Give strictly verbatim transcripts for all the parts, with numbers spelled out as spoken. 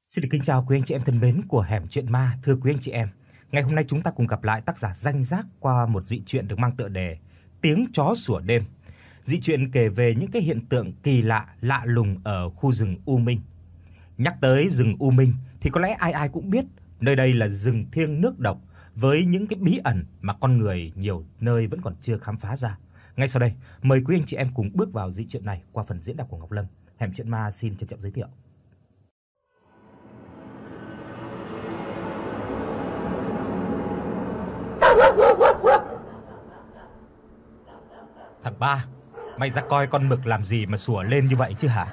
Xin được kính chào quý anh chị em thân mến của Hẻm Chuyện Ma. Thưa quý anh chị em, ngày hôm nay chúng ta cùng gặp lại tác giả Danh Giác qua một dị truyện được mang tựa đề Tiếng chó sủa đêm. Dị truyện kể về những cái hiện tượng kỳ lạ, lạ lùng ở khu rừng U Minh. Nhắc tới rừng U Minh thì có lẽ ai ai cũng biết, nơi đây là rừng thiêng nước độc với những cái bí ẩn mà con người nhiều nơi vẫn còn chưa khám phá ra. Ngay sau đây, mời quý anh chị em cùng bước vào dị truyện này qua phần diễn đọc của Ngọc Lâm. Hẻm Chuyện Ma xin trân trọng giới thiệu. Thằng Ba, mày ra coi con mực làm gì mà sủa lên như vậy chứ hả?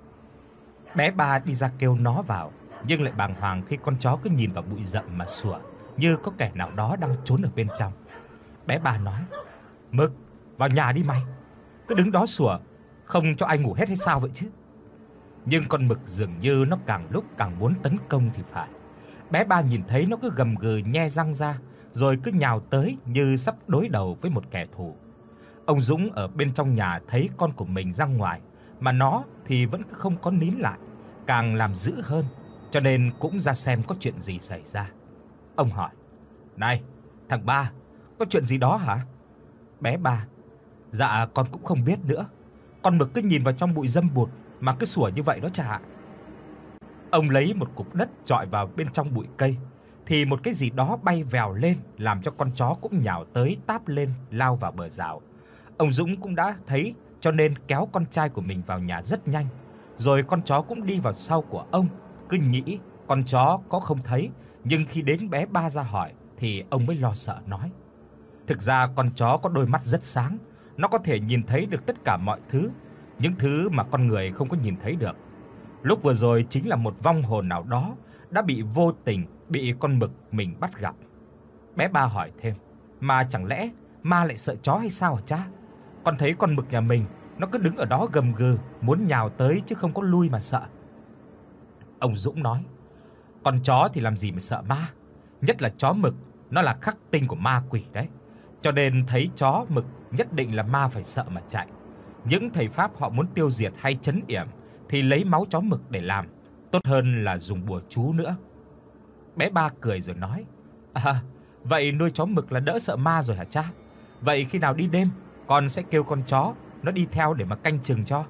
Bé Ba đi ra kêu nó vào, nhưng lại bàng hoàng khi con chó cứ nhìn vào bụi rậm mà sủa, như có kẻ nào đó đang trốn ở bên trong. Bé Ba nói: "Mực, vào nhà đi mày. Cứ đứng đó sủa, không cho ai ngủ hết hay sao vậy chứ?" Nhưng con mực dường như nó càng lúc càng muốn tấn công thì phải. Bé Ba nhìn thấy nó cứ gầm gừ nhe răng ra, rồi cứ nhào tới như sắp đối đầu với một kẻ thù. Ông Dũng ở bên trong nhà thấy con của mình ra ngoài, mà nó thì vẫn cứ không có nín lại, càng làm dữ hơn, cho nên cũng ra xem có chuyện gì xảy ra. Ông hỏi: "Này, thằng Ba, có chuyện gì đó hả?" Bé Ba: "Dạ con cũng không biết nữa. Con mực cứ nhìn vào trong bụi râm bụt mà cứ sủa như vậy đó chả." Ông lấy một cục đất chọi vào bên trong bụi cây, thì một cái gì đó bay vèo lên, làm cho con chó cũng nhào tới táp lên lao vào bờ rào. Ông Dũng cũng đã thấy, cho nên kéo con trai của mình vào nhà rất nhanh, rồi con chó cũng đi vào sau của ông. Cứ nghĩ con chó có không thấy, nhưng khi đến bé Ba ra hỏi thì ông mới lo sợ nói: "Thực ra con chó có đôi mắt rất sáng, nó có thể nhìn thấy được tất cả mọi thứ, những thứ mà con người không có nhìn thấy được. Lúc vừa rồi chính là một vong hồn nào đó đã bị vô tình bị con mực mình bắt gặp." Bé Ba hỏi thêm: "Mà chẳng lẽ ma lại sợ chó hay sao hả cha? Con thấy con mực nhà mình nó cứ đứng ở đó gầm gừ, muốn nhào tới chứ không có lui mà sợ." Ông Dũng nói: "Con chó thì làm gì mà sợ ma, nhất là chó mực, nó là khắc tinh của ma quỷ đấy. Cho nên thấy chó mực nhất định là ma phải sợ mà chạy. Những thầy pháp họ muốn tiêu diệt hay trấn yểm thì lấy máu chó mực để làm, tốt hơn là dùng bùa chú nữa." Bé Ba cười rồi nói: "À, vậy nuôi chó mực là đỡ sợ ma rồi hả cha? Vậy khi nào đi đêm, con sẽ kêu con chó nó đi theo để mà canh chừng cho."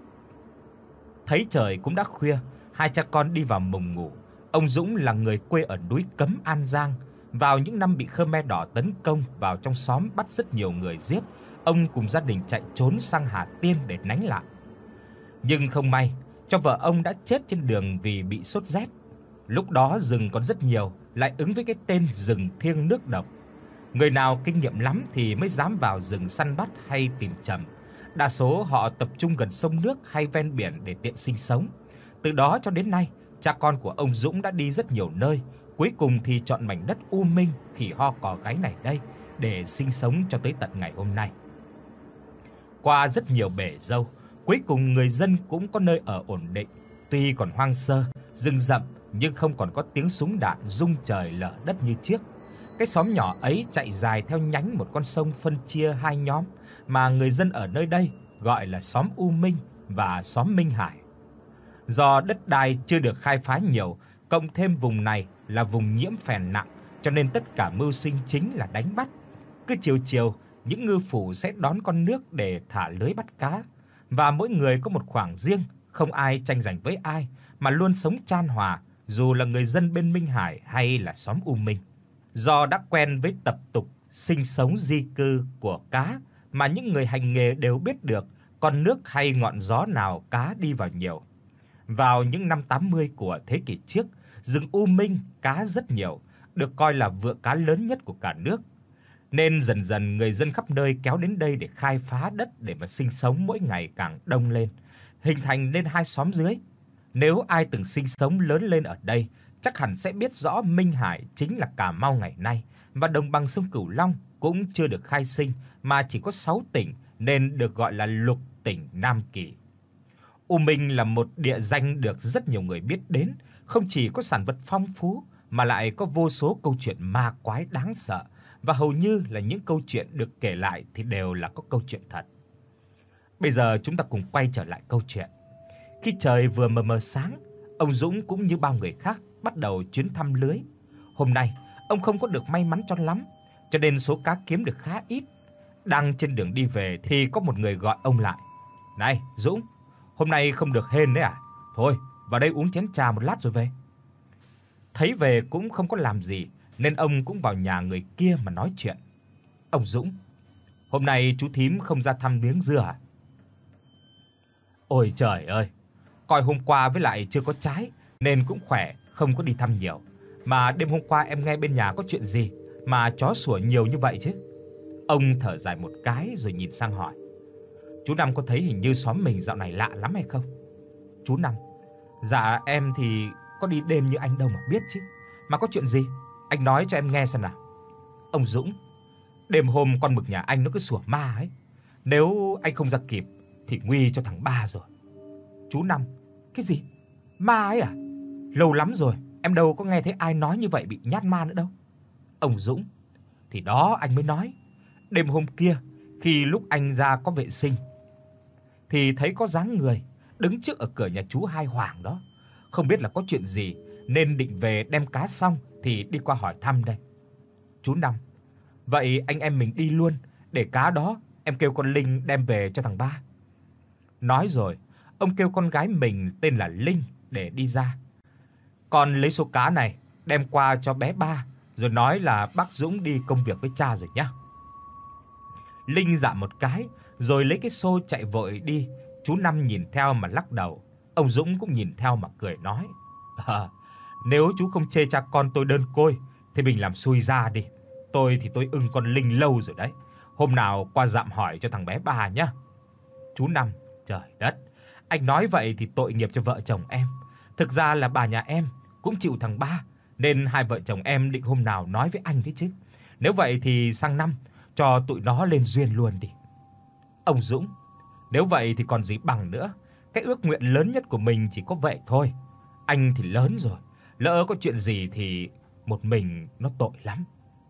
Thấy trời cũng đã khuya, hai cha con đi vào mùng ngủ. Ông Dũng là người quê ở núi Cấm An Giang, vào những năm bị Khmer Đỏ tấn công vào trong xóm bắt rất nhiều người giết, ông cùng gia đình chạy trốn sang Hà Tiên để lánh nạn. Nhưng không may cho vợ ông đã chết trên đường vì bị sốt rét. Lúc đó rừng còn rất nhiều, lại ứng với cái tên rừng thiêng nước độc. Người nào kinh nghiệm lắm thì mới dám vào rừng săn bắt hay tìm trầm. Đa số họ tập trung gần sông nước hay ven biển để tiện sinh sống. Từ đó cho đến nay, cha con của ông Dũng đã đi rất nhiều nơi, cuối cùng thì chọn mảnh đất U Minh khỉ ho cò gáy này đây để sinh sống cho tới tận ngày hôm nay. Qua rất nhiều bể dâu, cuối cùng người dân cũng có nơi ở ổn định. Tuy còn hoang sơ, rừng rậm nhưng không còn có tiếng súng đạn rung trời lở đất như trước. Cái xóm nhỏ ấy chạy dài theo nhánh một con sông phân chia hai nhóm mà người dân ở nơi đây gọi là xóm U Minh và xóm Minh Hải. Do đất đai chưa được khai phá nhiều, cộng thêm vùng này là vùng nhiễm phèn nặng, cho nên tất cả mưu sinh chính là đánh bắt. Cứ chiều chiều, những ngư phủ sẽ đón con nước để thả lưới bắt cá, và mỗi người có một khoảng riêng, không ai tranh giành với ai mà luôn sống chan hòa, dù là người dân bên Minh Hải hay là xóm U Minh. Do đã quen với tập tục sinh sống di cư của cá mà những người hành nghề đều biết được con nước hay ngọn gió nào cá đi vào nhiều. Vào những năm tám mươi của thế kỷ trước, rừng U Minh cá rất nhiều, được coi là vựa cá lớn nhất của cả nước. Nên dần dần người dân khắp nơi kéo đến đây để khai phá đất để mà sinh sống, mỗi ngày càng đông lên, hình thành nên hai xóm dưới. Nếu ai từng sinh sống lớn lên ở đây, chắc hẳn sẽ biết rõ Minh Hải chính là Cà Mau ngày nay, và đồng bằng sông Cửu Long cũng chưa được khai sinh mà chỉ có sáu tỉnh nên được gọi là lục tỉnh Nam Kỳ. U Minh là một địa danh được rất nhiều người biết đến, không chỉ có sản vật phong phú mà lại có vô số câu chuyện ma quái đáng sợ, và hầu như là những câu chuyện được kể lại thì đều là có câu chuyện thật. Bây giờ chúng ta cùng quay trở lại câu chuyện. Khi trời vừa mờ mờ sáng, Ông Dũng cũng như bao người khác bắt đầu chuyến thăm lưới. Hôm nay, ông không có được may mắn cho lắm, cho nên số cá kiếm được khá ít. Đang trên đường đi về thì có một người gọi ông lại. "Này, Dũng, hôm nay không được hên đấy à? Thôi, vào đây uống chén trà một lát rồi về." Thấy về cũng không có làm gì, nên ông cũng vào nhà người kia mà nói chuyện. "Ông Dũng, hôm nay chú thím không ra thăm miếng dưa à?" "Ôi trời ơi, coi hôm qua với lại chưa có trái nên cũng khỏe, không có đi thăm nhiều. Mà đêm hôm qua em nghe bên nhà có chuyện gì mà chó sủa nhiều như vậy chứ?" Ông thở dài một cái rồi nhìn sang hỏi: "Chú Năm có thấy hình như xóm mình dạo này lạ lắm hay không?" Chú Năm: "Dạ em thì có đi đêm như anh đâu mà biết chứ. Mà có chuyện gì? Anh nói cho em nghe xem nào." Ông Dũng: "Đêm hôm con mực nhà anh nó cứ sủa ma ấy. Nếu anh không ra kịp thì nguy cho thằng Ba rồi." Chú Năm: "Cái gì? Ma ấy à? Lâu lắm rồi, em đâu có nghe thấy ai nói như vậy bị nhát ma nữa đâu." Ông Dũng: "Thì đó anh mới nói. Đêm hôm kia, khi lúc anh ra có vệ sinh thì thấy có dáng người đứng trước ở cửa nhà chú Hai Hoàng đó. Không biết là có chuyện gì nên định về đem cá xong thì đi qua hỏi thăm đây." Chú Năm: "Vậy anh em mình đi luôn, để cá đó em kêu con Linh đem về cho thằng Ba." Nói rồi, ông kêu con gái mình tên là Linh để đi ra. "Con lấy số cá này đem qua cho bé Ba, rồi nói là bác Dũng đi công việc với cha rồi nhá." Linh dạ một cái, rồi lấy cái xô chạy vội đi. Chú Năm nhìn theo mà lắc đầu. Ông Dũng cũng nhìn theo mà cười nói: "À, nếu chú không chê cha con tôi đơn côi thì mình làm xui ra đi. Tôi thì tôi ưng con Linh lâu rồi đấy. Hôm nào qua dạm hỏi cho thằng bé Ba nhá." Chú Năm: "Trời đất, anh nói vậy thì tội nghiệp cho vợ chồng em. Thực ra là bà nhà em cũng chịu thằng Ba, nên hai vợ chồng em định hôm nào nói với anh đấy chứ. Nếu vậy thì sang năm cho tụi nó lên duyên luôn đi." Ông Dũng: "Nếu vậy thì còn gì bằng nữa. Cái ước nguyện lớn nhất của mình chỉ có vậy thôi. Anh thì lớn rồi, lỡ có chuyện gì thì một mình nó tội lắm."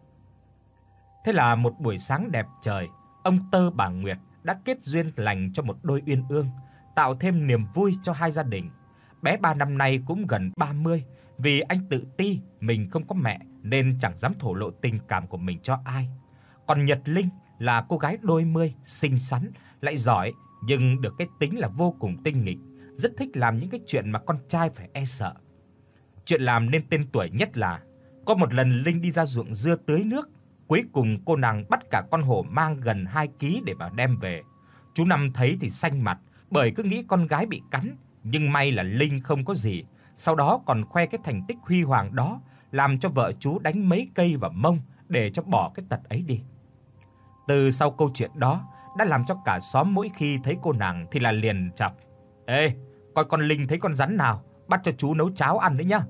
Thế là một buổi sáng đẹp trời, ông Tơ bà Nguyệt đã kết duyên lành cho một đôi uyên ương, tạo thêm niềm vui cho hai gia đình. Bé Ba năm nay cũng gần ba mươi, vì anh tự ti mình không có mẹ nên chẳng dám thổ lộ tình cảm của mình cho ai. Còn Nhật Linh là cô gái đôi mươi, xinh xắn, lại giỏi nhưng được cái tính là vô cùng tinh nghịch, rất thích làm những cái chuyện mà con trai phải e sợ. Chuyện làm nên tên tuổi nhất là có một lần Linh đi ra ruộng dưa tưới nước, cuối cùng cô nàng bắt cả con hổ mang gần hai ký để mà đem về. Chú Năm thấy thì xanh mặt, bởi cứ nghĩ con gái bị cắn, nhưng may là Linh không có gì. Sau đó còn khoe cái thành tích huy hoàng đó, làm cho vợ chú đánh mấy cây vào mông để cho bỏ cái tật ấy đi. Từ sau câu chuyện đó đã làm cho cả xóm mỗi khi thấy cô nàng thì là liền chọc: "Ê, coi con Linh thấy con rắn nào, bắt cho chú nấu cháo ăn đấy nhá."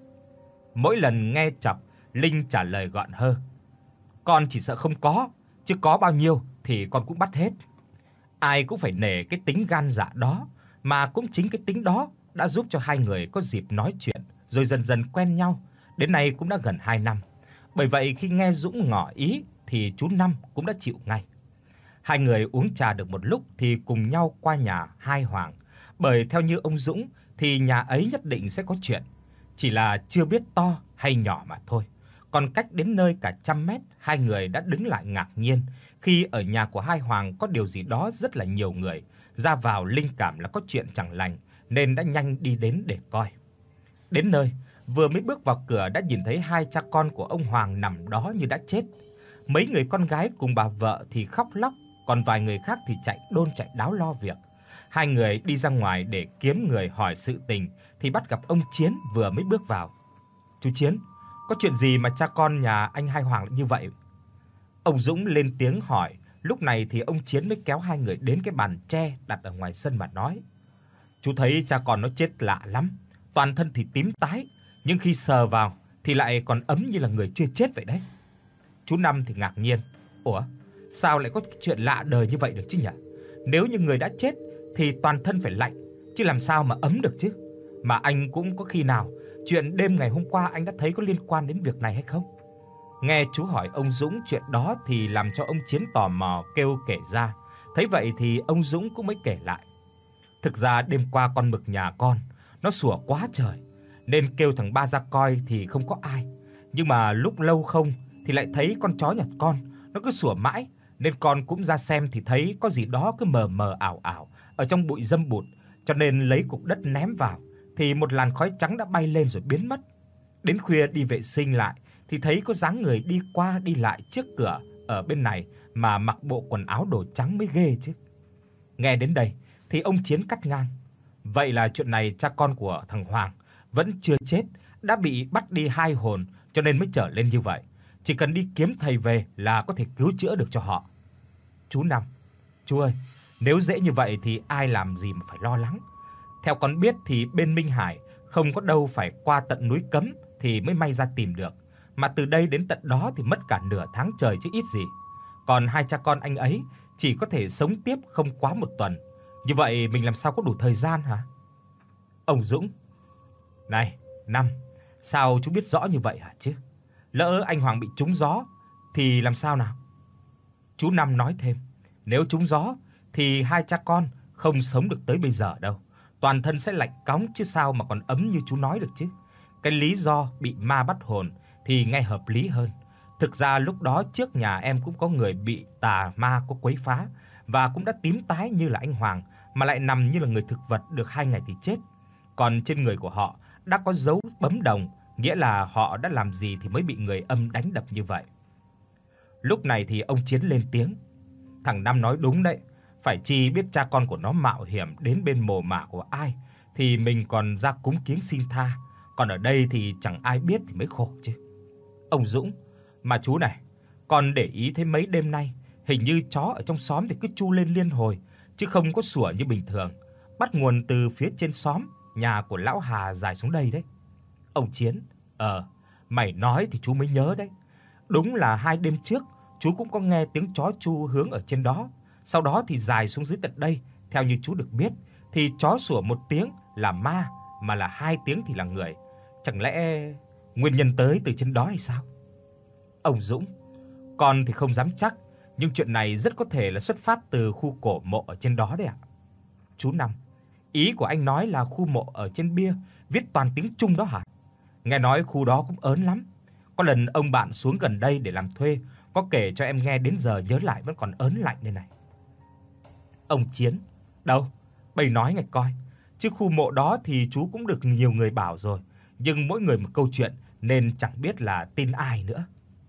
Mỗi lần nghe chọc, Linh trả lời gọn hơ: "Con chỉ sợ không có, chứ có bao nhiêu thì con cũng bắt hết." Ai cũng phải nể cái tính gan dạ đó, mà cũng chính cái tính đó đã giúp cho hai người có dịp nói chuyện, rồi dần dần quen nhau, đến nay cũng đã gần hai năm. Bởi vậy khi nghe Dũng ngỏ ý thì chú Năm cũng đã chịu ngay. Hai người uống trà được một lúc thì cùng nhau qua nhà Hai Hoàng, bởi theo như ông Dũng thì nhà ấy nhất định sẽ có chuyện, chỉ là chưa biết to hay nhỏ mà thôi. Còn cách đến nơi cả trăm mét, hai người đã đứng lại ngạc nhiên khi ở nhà của Hai Hoàng có điều gì đó rất là nhiều người, ra vào linh cảm là có chuyện chẳng lành nên đã nhanh đi đến để coi. Đến nơi, vừa mới bước vào cửa đã nhìn thấy hai cha con của ông Hoàng nằm đó như đã chết. Mấy người con gái cùng bà vợ thì khóc lóc, còn vài người khác thì chạy đôn chạy đáo lo việc. Hai người đi ra ngoài để kiếm người hỏi sự tình thì bắt gặp ông Chiến vừa mới bước vào. "Chú Chiến, có chuyện gì mà cha con nhà anh Hai Hoàng lại như vậy?" Ông Dũng lên tiếng hỏi. Lúc này thì ông Chiến mới kéo hai người đến cái bàn tre đặt ở ngoài sân mà nói: "Chú thấy cha con nó chết lạ lắm, toàn thân thì tím tái, nhưng khi sờ vào thì lại còn ấm như là người chưa chết vậy đấy." Chú Năm thì ngạc nhiên: "Ủa, sao lại có chuyện lạ đời như vậy được chứ nhỉ? Nếu như người đã chết thì toàn thân phải lạnh, chứ làm sao mà ấm được chứ? Mà anh cũng có khi nào chuyện đêm ngày hôm qua anh đã thấy có liên quan đến việc này hay không?" Nghe chú hỏi ông Dũng chuyện đó thì làm cho ông Chiến tò mò kêu kể ra. Thấy vậy thì ông Dũng cũng mới kể lại: "Thực ra đêm qua con mực nhà con nó sủa quá trời, nên kêu thằng ba ra coi thì không có ai. Nhưng mà lúc lâu không thì lại thấy con chó nhà con nó cứ sủa mãi, nên con cũng ra xem thì thấy có gì đó cứ mờ mờ ảo ảo ở trong bụi dâm bụt, cho nên lấy cục đất ném vào thì một làn khói trắng đã bay lên rồi biến mất. Đến khuya đi vệ sinh lại thì thấy có dáng người đi qua đi lại trước cửa ở bên này mà mặc bộ quần áo đồ trắng mới ghê chứ. Nghe đến đây thì ông Chiến cắt ngang: "Vậy là chuyện này cha con của thằng Hoàng vẫn chưa chết, đã bị bắt đi hai hồn cho nên mới trở lên như vậy. Chỉ cần đi kiếm thầy về là có thể cứu chữa được cho họ." Chú Năm: "Chú ơi, nếu dễ như vậy thì ai làm gì mà phải lo lắng. Theo con biết thì bên Minh Hải không có đâu phải qua tận núi Cấm thì mới may ra tìm được, mà từ đây đến tận đó thì mất cả nửa tháng trời chứ ít gì. Còn hai cha con anh ấy chỉ có thể sống tiếp không quá một tuần. Như vậy mình làm sao có đủ thời gian hả?" Ông Dũng: "Này, Năm, sao chú biết rõ như vậy hả chứ? Lỡ anh Hoàng bị trúng gió thì làm sao nào?" Chú Năm nói thêm: "Nếu trúng gió thì hai cha con không sống được tới bây giờ đâu. Toàn thân sẽ lạnh cóng chứ sao mà còn ấm như chú nói được chứ. Cái lý do bị ma bắt hồn thì nghe hợp lý hơn. Thực ra lúc đó trước nhà em cũng có người bị tà ma có quấy phá và cũng đã tím tái như là anh Hoàng, mà lại nằm như là người thực vật được hai ngày thì chết. Còn trên người của họ đã có dấu bấm đồng, nghĩa là họ đã làm gì thì mới bị người âm đánh đập như vậy." Lúc này thì ông Chiến lên tiếng: "Thằng Năm nói đúng đấy, phải chi biết cha con của nó mạo hiểm đến bên mồ mả của ai thì mình còn ra cúng kiếng xin tha, còn ở đây thì chẳng ai biết thì mới khổ chứ." Ông Dũng: "Mà chú này, con để ý thấy mấy đêm nay hình như chó ở trong xóm thì cứ tru lên liên hồi chứ không có sủa như bình thường, bắt nguồn từ phía trên xóm nhà của lão Hà dài xuống đây đấy." Ông Chiến: "Ờ, mày nói thì chú mới nhớ đấy. Đúng là hai đêm trước chú cũng có nghe tiếng chó tru hướng ở trên đó, sau đó thì dài xuống dưới tận đây. Theo như chú được biết thì chó sủa một tiếng là ma, mà là hai tiếng thì là người. Chẳng lẽ nguyên nhân tới từ trên đó hay sao?" Ông Dũng: "Con thì không dám chắc, nhưng chuyện này rất có thể là xuất phát từ khu cổ mộ ở trên đó đấy ạ." Chú Năm: "Ý của anh nói là khu mộ ở trên bia viết toàn tiếng Trung đó hả? Nghe nói khu đó cũng ớn lắm. Có lần ông bạn xuống gần đây để làm thuê, có kể cho em nghe đến giờ nhớ lại vẫn còn ớn lạnh đây này." Ông Chiến: "Đâu, bầy nói nghe coi, chứ khu mộ đó thì chú cũng được nhiều người bảo rồi, nhưng mỗi người một câu chuyện nên chẳng biết là tin ai nữa."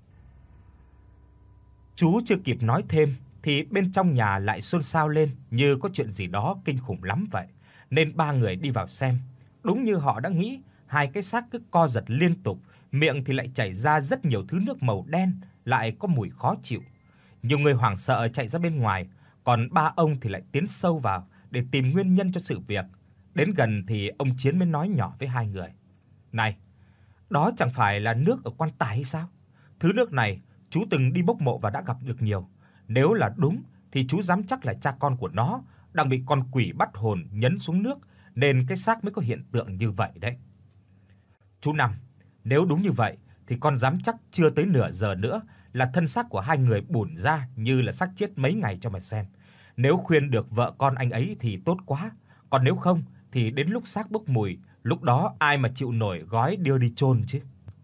Chú chưa kịp nói thêm thì bên trong nhà lại xôn xao lên như có chuyện gì đó kinh khủng lắm vậy, nên ba người đi vào xem. Đúng như họ đã nghĩ, hai cái xác cứ co giật liên tục, miệng thì lại chảy ra rất nhiều thứ nước màu đen, lại có mùi khó chịu. Nhiều người hoảng sợ chạy ra bên ngoài, còn ba ông thì lại tiến sâu vào để tìm nguyên nhân cho sự việc. Đến gần thì ông Chiến mới nói nhỏ với hai người: "Này, đó chẳng phải là nước ở quan tài hay sao? Thứ nước này chú từng đi bốc mộ và đã gặp được nhiều. Nếu là đúng thì chú dám chắc là cha con của nó đang bị con quỷ bắt hồn nhấn xuống nước nên cái xác mới có hiện tượng như vậy đấy." Chú Năm: "Nếu đúng như vậy thì con dám chắc chưa tới nửa giờ nữa là thân xác của hai người bủn ra như là xác chết mấy ngày cho mà xem. Nếu khuyên được vợ con anh ấy thì tốt quá, còn nếu không thì đến lúc xác bốc mùi, lúc đó ai mà chịu nổi gói đưa đi chôn chứ."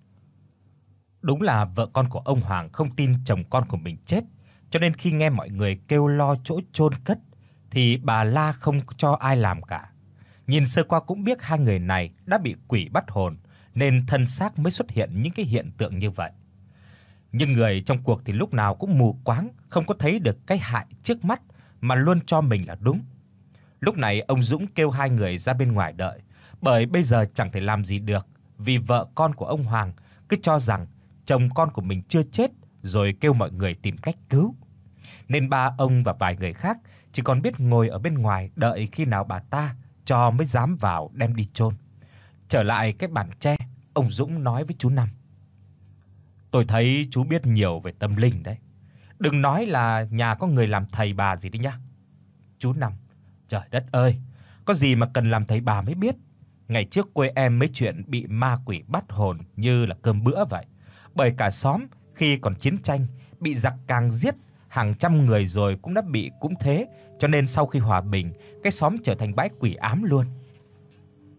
Đúng là vợ con của ông Hoàng không tin chồng con của mình chết, cho nên khi nghe mọi người kêu lo chỗ chôn cất thì bà la không cho ai làm cả. Nhìn sơ qua cũng biết hai người này đã bị quỷ bắt hồn nên thân xác mới xuất hiện những cái hiện tượng như vậy. Nhưng người trong cuộc thì lúc nào cũng mù quáng, không có thấy được cái hại trước mắt mà luôn cho mình là đúng. Lúc này ông Dũng kêu hai người ra bên ngoài đợi, bởi bây giờ chẳng thể làm gì được, vì vợ con của ông Hoàng cứ cho rằng chồng con của mình chưa chết rồi kêu mọi người tìm cách cứu. Nên ba ông và vài người khác chỉ còn biết ngồi ở bên ngoài đợi khi nào bà ta cho mới dám vào đem đi chôn. Trở lại cái bàn tre, ông Dũng nói với chú Năm: "Tôi thấy chú biết nhiều về tâm linh đấy. Đừng nói là nhà có người làm thầy bà gì đấy nhá." Chú Năm: "Trời đất ơi, có gì mà cần làm thầy bà mới biết. Ngày trước quê em mấy chuyện bị ma quỷ bắt hồn như là cơm bữa vậy. Bởi cả xóm khi còn chiến tranh bị giặc càng giết hàng trăm người rồi cũng đã bị cũng thế, cho nên sau khi hòa bình, cái xóm trở thành bãi quỷ ám luôn."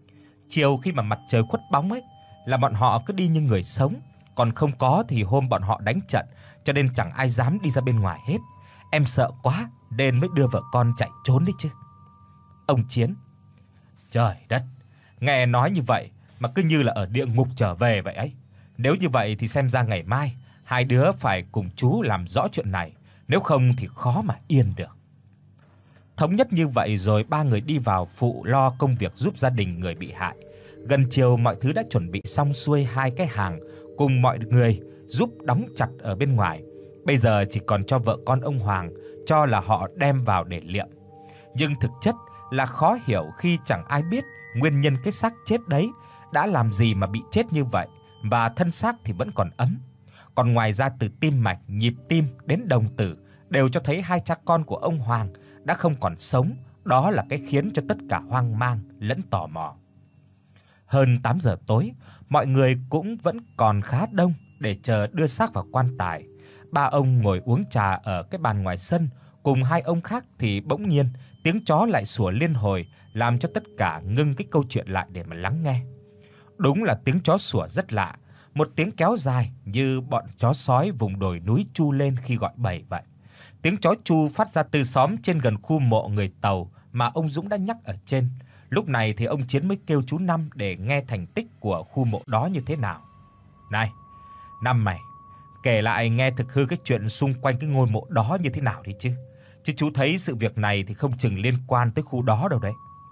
Chiều khi mà mặt trời khuất bóng ấy là bọn họ cứ đi như người sống, còn không có thì hôm bọn họ đánh trận, cho nên chẳng ai dám đi ra bên ngoài hết. Em sợ quá nên mới đưa vợ con chạy trốn đấy chứ." Ông Chiến: "Trời đất, nghe nói như vậy mà cứ như là ở địa ngục trở về vậy ấy. Nếu như vậy thì xem ra ngày mai hai đứa phải cùng chú làm rõ chuyện này, nếu không thì khó mà yên được." Thống nhất như vậy rồi ba người đi vào phụ lo công việc giúp gia đình người bị hại. Gần chiều mọi thứ đã chuẩn bị xong xuôi, hai cái hàng cùng mọi người giúp đóng chặt ở bên ngoài. Bây giờ chỉ còn cho vợ con ông Hoàng cho là họ đem vào để liệm. Nhưng thực chất là khó hiểu khi chẳng ai biết nguyên nhân cái xác chết đấy đã làm gì mà bị chết như vậy, và thân xác thì vẫn còn ấm. Còn ngoài ra từ tim mạch, nhịp tim đến đồng tử đều cho thấy hai cha con của ông Hoàng đã không còn sống, đó là cái khiến cho tất cả hoang mang lẫn tò mò. Hơn tám giờ tối, mọi người cũng vẫn còn khá đông để chờ đưa xác vào quan tài. Ba ông ngồi uống trà ở cái bàn ngoài sân, cùng hai ông khác thì bỗng nhiên tiếng chó lại sủa liên hồi, làm cho tất cả ngưng cái câu chuyện lại để mà lắng nghe. Đúng là tiếng chó sủa rất lạ, một tiếng kéo dài như bọn chó sói vùng đồi núi tru lên khi gọi bầy vậy. Tiếng chó tru phát ra từ xóm trên gần khu mộ người Tàu mà ông Dũng đã nhắc ở trên. Lúc này thì ông Chiến mới kêu chú Năm để nghe thành tích của khu mộ đó như thế nào. "Này, Năm mày, kể lại nghe thực hư cái chuyện xung quanh cái ngôi mộ đó như thế nào đi chứ. Chứ chú thấy sự việc này thì không chừng liên quan tới khu đó đâu đấy."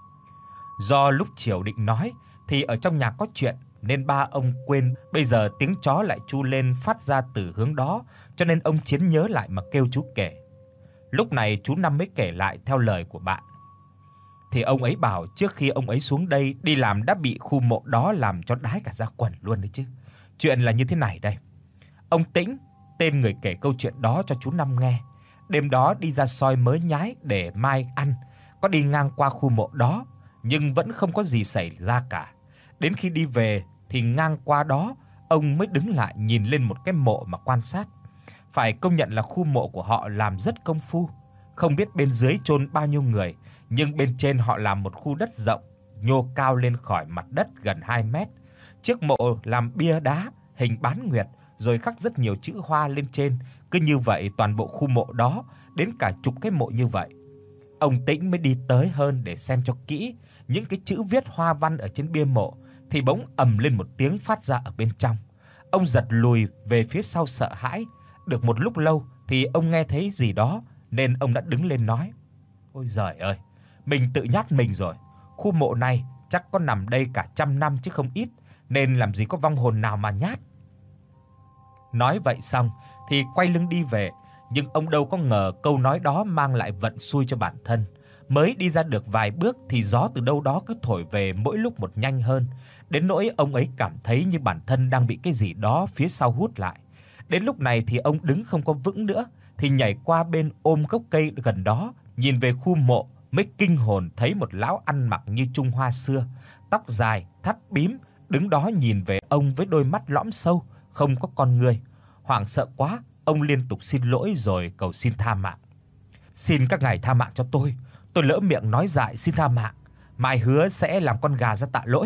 Do lúc chiều định nói thì ở trong nhà có chuyện nên ba ông quên, bây giờ tiếng chó lại tru lên phát ra từ hướng đó, cho nên ông Chiến nhớ lại mà kêu chú kể. Lúc này chú Năm mới kể lại theo lời của bạn. Thì ông ấy bảo trước khi ông ấy xuống đây đi làm đã bị khu mộ đó làm cho đái cả da quần luôn đấy chứ. Chuyện là như thế này đây. Ông Tĩnh, tên người kể câu chuyện đó cho chú Năm nghe, đêm đó đi ra soi mớ nhái để mai ăn, có đi ngang qua khu mộ đó nhưng vẫn không có gì xảy ra cả. Đến khi đi về thì ngang qua đó, ông mới đứng lại nhìn lên một cái mộ mà quan sát. Phải công nhận là khu mộ của họ làm rất công phu, không biết bên dưới chôn bao nhiêu người, nhưng bên trên họ làm một khu đất rộng, nhô cao lên khỏi mặt đất gần hai mét. Trước mộ làm bia đá hình bán nguyệt rồi khắc rất nhiều chữ hoa lên trên, cứ như vậy toàn bộ khu mộ đó đến cả chục cái mộ như vậy. Ông Tĩnh mới đi tới hơn để xem cho kỹ những cái chữ viết hoa văn ở trên bia mộ thì bỗng ầm lên một tiếng phát ra ở bên trong. Ông giật lùi về phía sau sợ hãi. Được một lúc lâu thì ông nghe thấy gì đó nên ông đã đứng lên nói: "Ôi giời ơi, mình tự nhát mình rồi. Khu mộ này chắc có nằm đây cả trăm năm chứ không ít, nên làm gì có vong hồn nào mà nhát." Nói vậy xong thì quay lưng đi về, nhưng ông đâu có ngờ câu nói đó mang lại vận xui cho bản thân. Mới đi ra được vài bước thì gió từ đâu đó cứ thổi về mỗi lúc một nhanh hơn, đến nỗi ông ấy cảm thấy như bản thân đang bị cái gì đó phía sau hút lại. Đến lúc này thì ông đứng không có vững nữa, thì nhảy qua bên ôm gốc cây gần đó, nhìn về khu mộ mới kinh hồn thấy một lão ăn mặc như Trung Hoa xưa, tóc dài, thắt bím, đứng đó nhìn về ông với đôi mắt lõm sâu, không có con người. Hoảng sợ quá, ông liên tục xin lỗi rồi cầu xin tha mạng. "Xin các ngài tha mạng cho tôi, tôi lỡ miệng nói dại, xin tha mạng, mai hứa sẽ làm con gà ra tạ lỗi."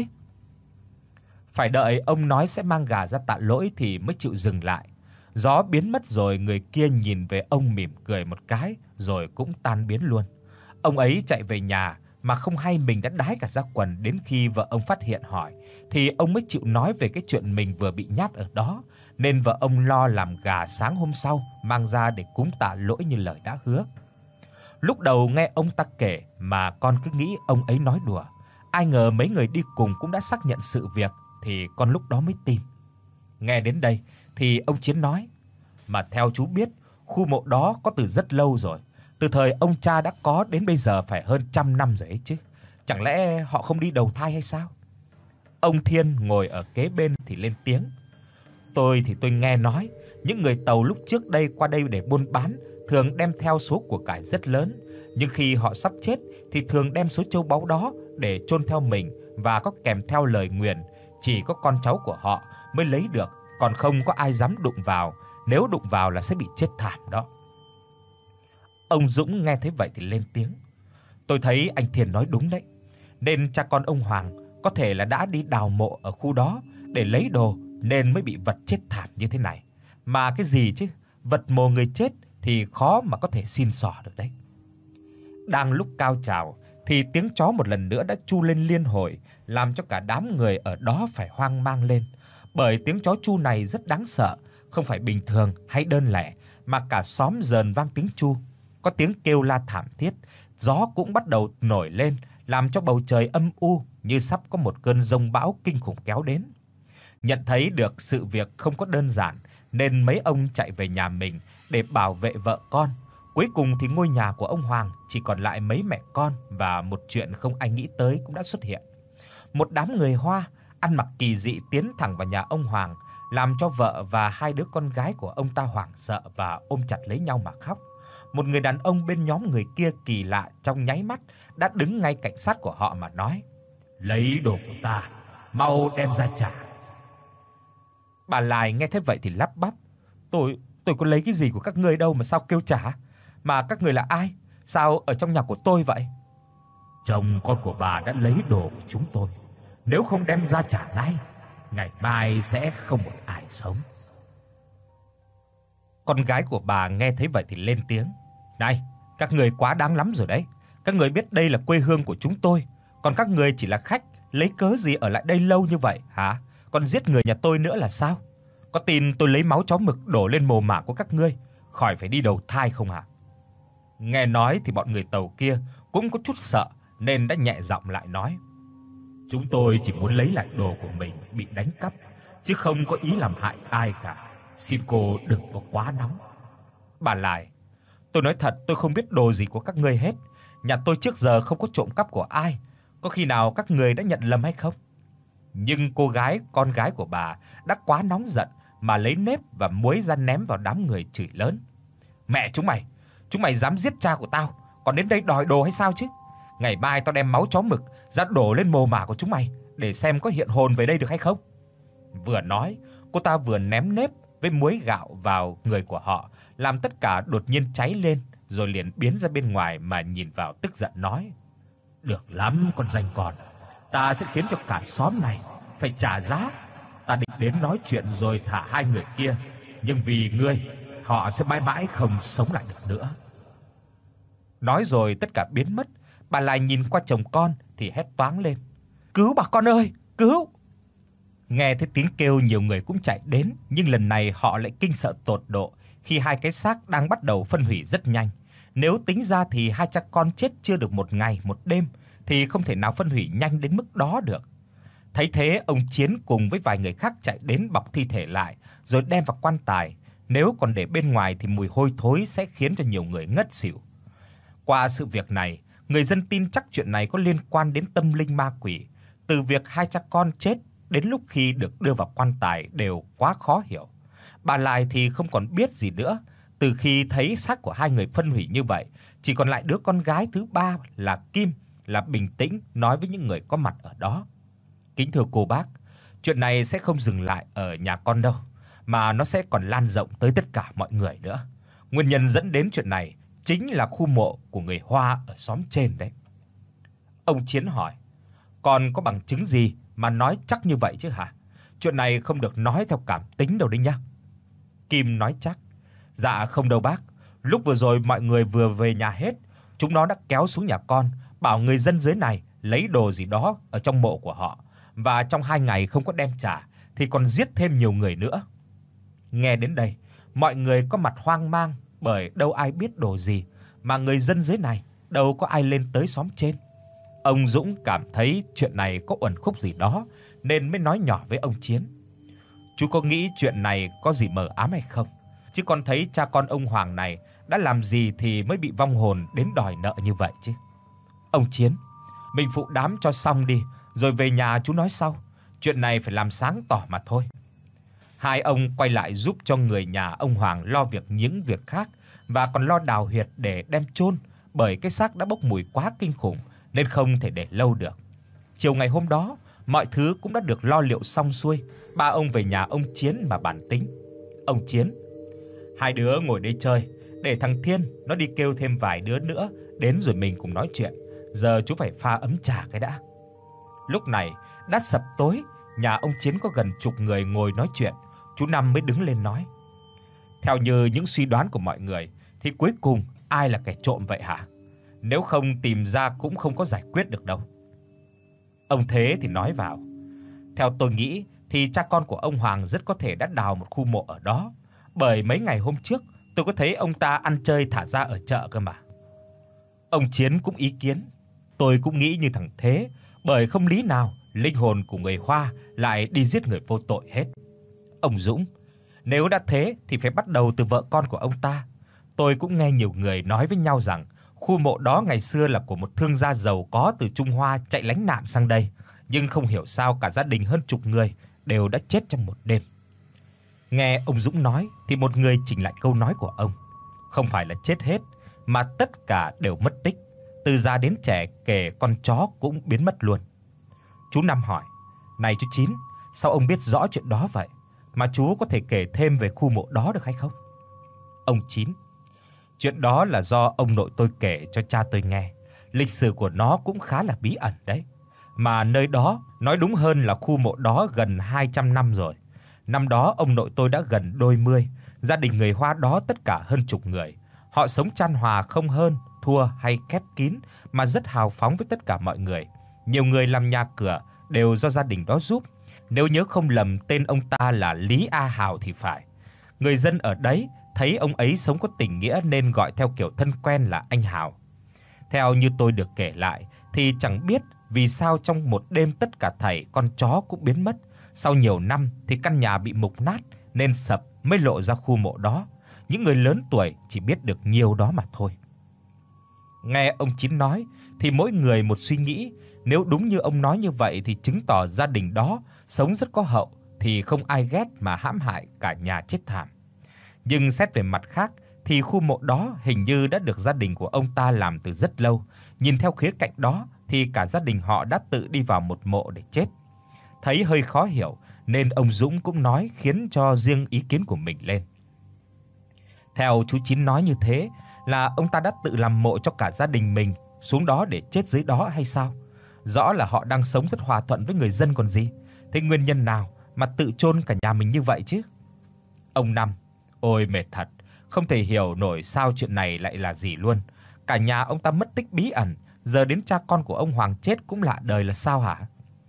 Phải đợi ông nói sẽ mang gà ra tạ lỗi thì mới chịu dừng lại. Gió biến mất rồi, người kia nhìn về ông mỉm cười một cái rồi cũng tan biến luôn. Ông ấy chạy về nhà mà không hay mình đã đái cả da quần, đến khi vợ ông phát hiện hỏi thì ông mới chịu nói về cái chuyện mình vừa bị nhát ở đó, nên vợ ông lo làm gà sáng hôm sau mang ra để cúng tạ lỗi như lời đã hứa. Lúc đầu nghe ông ta kể mà con cứ nghĩ ông ấy nói đùa, ai ngờ mấy người đi cùng cũng đã xác nhận sự việc thì con lúc đó mới tin. Nghe đến đây thì ông Chiến nói: "Mà theo chú biết, khu mộ đó có từ rất lâu rồi, từ thời ông cha đã có đến bây giờ phải hơn trăm năm rồi ấy chứ. Chẳng lẽ họ không đi đầu thai hay sao?" Ông Thiên ngồi ở kế bên thì lên tiếng: "Tôi thì tôi nghe nói, những người Tàu lúc trước đây qua đây để buôn bán thường đem theo số của cải rất lớn, nhưng khi họ sắp chết thì thường đem số châu báu đó để chôn theo mình và có kèm theo lời nguyền, chỉ có con cháu của họ mới lấy được, còn không có ai dám đụng vào, nếu đụng vào là sẽ bị chết thảm đó." Ông Dũng nghe thấy vậy thì lên tiếng: "Tôi thấy anh Thiên nói đúng đấy, nên cha con ông Hoàng có thể là đã đi đào mộ ở khu đó để lấy đồ nên mới bị vật chết thảm như thế này. Mà cái gì chứ, vật mồ người chết thì khó mà có thể xin xỏ được đấy. Đang lúc cao trào thì tiếng chó một lần nữa đã tru lên liên hồi, làm cho cả đám người ở đó phải hoang mang lên. Bởi tiếng chó tru này rất đáng sợ, không phải bình thường hay đơn lẻ, mà cả xóm dờn vang tiếng tru. Có tiếng kêu la thảm thiết, gió cũng bắt đầu nổi lên, làm cho bầu trời âm u như sắp có một cơn giông bão kinh khủng kéo đến. Nhận thấy được sự việc không có đơn giản nên mấy ông chạy về nhà mình để bảo vệ vợ con. Cuối cùng thì ngôi nhà của ông Hoàng chỉ còn lại mấy mẹ con và một chuyện không ai nghĩ tới cũng đã xuất hiện. Một đám người Hoa ăn mặc kỳ dị tiến thẳng vào nhà ông Hoàng, làm cho vợ và hai đứa con gái của ông ta hoảng sợ và ôm chặt lấy nhau mà khóc. Một người đàn ông bên nhóm người kia kỳ lạ trong nháy mắt đã đứng ngay cạnh sát của họ mà nói: "Lấy đồ của ta, mau đem ra trả." Bà Lai nghe thế vậy thì lắp bắp: "Tôi tôi có lấy cái gì của các ngươi đâu mà sao kêu trả? Mà các ngươi là ai? Sao ở trong nhà của tôi vậy?" "Chồng con của bà đã lấy đồ của chúng tôi, nếu không đem ra trả ngay, ngày mai sẽ không một ai sống." Con gái của bà nghe thấy vậy thì lên tiếng: "Này, các ngươi quá đáng lắm rồi đấy. Các ngươi biết đây là quê hương của chúng tôi, còn các ngươi chỉ là khách, lấy cớ gì ở lại đây lâu như vậy hả? Còn giết người nhà tôi nữa là sao? Có tin tôi lấy máu chó mực đổ lên mồ mả của các ngươi, khỏi phải đi đầu thai không hả?" Nghe nói thì bọn người Tàu kia cũng có chút sợ nên đã nhẹ giọng lại nói: "Chúng tôi chỉ muốn lấy lại đồ của mình bị đánh cắp, chứ không có ý làm hại ai cả. Xin cô đừng có quá nóng." Bà lại: "Tôi nói thật, tôi không biết đồ gì của các ngươi hết. Nhà tôi trước giờ không có trộm cắp của ai, có khi nào các ngươi đã nhận lầm hay không?" Nhưng cô gái, con gái của bà đã quá nóng giận mà lấy nếp và muối ra ném vào đám người chửi lớn: "Mẹ chúng mày, chúng mày dám giết cha của tao, còn đến đây đòi đồ hay sao chứ? Ngày mai tao đem máu chó mực ra đổ lên mồ mả của chúng mày để xem có hiện hồn về đây được hay không." Vừa nói, cô ta vừa ném nếp với muối gạo vào người của họ, làm tất cả đột nhiên cháy lên, rồi liền biến ra bên ngoài mà nhìn vào tức giận nói: "Được lắm con danh con, ta sẽ khiến cho cả xóm này phải trả giá. Ta định đến nói chuyện rồi thả hai người kia, nhưng vì ngươi, họ sẽ mãi mãi không sống lại được nữa." Nói rồi tất cả biến mất. Bà lại nhìn qua chồng con thì hét toáng lên: "Cứu bà con ơi, cứu!" Nghe thấy tiếng kêu, nhiều người cũng chạy đến, nhưng lần này họ lại kinh sợ tột độ khi hai cái xác đang bắt đầu phân hủy rất nhanh. Nếu tính ra thì hai cha con chết chưa được một ngày một đêm thì không thể nào phân hủy nhanh đến mức đó được. Thấy thế, ông Chiến cùng với vài người khác chạy đến bọc thi thể lại rồi đem vào quan tài. Nếu còn để bên ngoài thì mùi hôi thối sẽ khiến cho nhiều người ngất xỉu. Qua sự việc này, người dân tin chắc chuyện này có liên quan đến tâm linh ma quỷ. Từ việc hai cha con chết đến lúc khi được đưa vào quan tài đều quá khó hiểu. Bà Lai thì không còn biết gì nữa. Từ khi thấy xác của hai người phân hủy như vậy, chỉ còn lại đứa con gái thứ ba là Kim là bình tĩnh nói với những người có mặt ở đó: "Kính thưa cô bác, chuyện này sẽ không dừng lại ở nhà con đâu, mà nó sẽ còn lan rộng tới tất cả mọi người nữa. Nguyên nhân dẫn đến chuyện này chính là khu mộ của người Hoa ở xóm trên đấy." Ông Chiến hỏi: "Còn có bằng chứng gì mà nói chắc như vậy chứ hả? Chuyện này không được nói theo cảm tính đâu đấy nhá." Kim nói chắc: "Dạ không đâu bác, lúc vừa rồi mọi người vừa về nhà hết, chúng nó đã kéo xuống nhà con, bảo người dân dưới này lấy đồ gì đó ở trong mộ của họ, và trong hai ngày không có đem trả thì còn giết thêm nhiều người nữa." Nghe đến đây, mọi người có mặt hoang mang, bởi đâu ai biết đồ gì, mà người dân dưới này đâu có ai lên tới xóm trên. Ông Dũng cảm thấy chuyện này có uẩn khúc gì đó nên mới nói nhỏ với ông Chiến: "Chú có nghĩ chuyện này có gì mờ ám hay không? Chứ con thấy cha con ông Hoàng này đã làm gì thì mới bị vong hồn đến đòi nợ như vậy chứ?" Ông Chiến: "Mình phụ đám cho xong đi, rồi về nhà chú nói sau. Chuyện này phải làm sáng tỏ mà thôi." Hai ông quay lại giúp cho người nhà ông Hoàng lo việc những việc khác và còn lo đào huyệt để đem chôn, bởi cái xác đã bốc mùi quá kinh khủng nên không thể để lâu được. Chiều ngày hôm đó, mọi thứ cũng đã được lo liệu xong xuôi. Ba ông về nhà ông Chiến mà bàn tính. Ông Chiến: "Hai đứa ngồi đây chơi, để thằng Thiên nó đi kêu thêm vài đứa nữa đến rồi mình cùng nói chuyện. Giờ chú phải pha ấm trà cái đã." Lúc này, Đã sập tối, nhà ông Chiến có gần chục người ngồi nói chuyện, chú Năm mới đứng lên nói: "Theo như những suy đoán của mọi người thì cuối cùng ai là kẻ trộm vậy hả? Nếu không tìm ra cũng không có giải quyết được đâu." Ông Thế thì nói vào: "Theo tôi nghĩ thì cha con của ông Hoàng rất có thể đã đào một khu mộ ở đó, bởi mấy ngày hôm trước tôi có thấy ông ta ăn chơi thả ra ở chợ cơ mà." Ông Chiến cũng ý kiến: "Tôi cũng nghĩ như thằng Thế, bởi không lý nào linh hồn của người Hoa lại đi giết người vô tội hết." Ông Dũng: "Nếu đã thế thì phải bắt đầu từ vợ con của ông ta. Tôi cũng nghe nhiều người nói với nhau rằng khu mộ đó ngày xưa là của một thương gia giàu có từ Trung Hoa chạy lánh nạn sang đây, nhưng không hiểu sao cả gia đình hơn chục người đều đã chết trong một đêm." Nghe ông Dũng nói thì một người chỉnh lại câu nói của ông: "Không phải là chết hết, mà tất cả đều mất tích, từ già đến trẻ, kể con chó cũng biến mất luôn." Chú Năm hỏi: "Này chú Chín, sao ông biết rõ chuyện đó vậy? Mà chú có thể kể thêm về khu mộ đó được hay không?" Ông Chín: "Chuyện đó là do ông nội tôi kể cho cha tôi nghe. Lịch sử của nó cũng khá là bí ẩn đấy. Mà nơi đó, nói đúng hơn là khu mộ đó gần hai trăm năm rồi. Năm đó ông nội tôi đã gần đôi mươi, gia đình người Hoa đó tất cả hơn chục người. Họ sống chan hòa, không hơn, thua hay khép kín, mà rất hào phóng với tất cả mọi người. Nhiều người làm nhà cửa đều do gia đình đó giúp. Nếu nhớ không lầm tên ông ta là Lý A Hào thì phải. Người dân ở đấy thấy ông ấy sống có tình nghĩa nên gọi theo kiểu thân quen là anh Hào. Theo như tôi được kể lại thì chẳng biết vì sao trong một đêm tất cả thảy con chó cũng biến mất. Sau nhiều năm thì căn nhà bị mục nát nên sập mới lộ ra khu mộ đó. Những người lớn tuổi chỉ biết được nhiều đó mà thôi." Nghe ông Chín nói thì mỗi người một suy nghĩ, nếu đúng như ông nói như vậy thì chứng tỏ gia đình đó sống rất có hậu, thì không ai ghét mà hãm hại cả nhà chết thảm. Nhưng xét về mặt khác thì khu mộ đó hình như đã được gia đình của ông ta làm từ rất lâu. Nhìn theo khía cạnh đó thì cả gia đình họ đã tự đi vào một mộ để chết. Thấy hơi khó hiểu nên ông Dũng cũng nói khiến cho riêng ý kiến của mình lên. Theo chú Chín nói như thế là ông ta đã tự làm mộ cho cả gia đình mình xuống đó để chết dưới đó hay sao? Rõ là họ đang sống rất hòa thuận với người dân còn gì. Thế nguyên nhân nào mà tự chôn cả nhà mình như vậy chứ? Ông Năm: "Ôi mệt thật, không thể hiểu nổi sao chuyện này lại là gì luôn. Cả nhà ông ta mất tích bí ẩn, giờ đến cha con của ông Hoàng chết cũng lạ đời là sao hả?"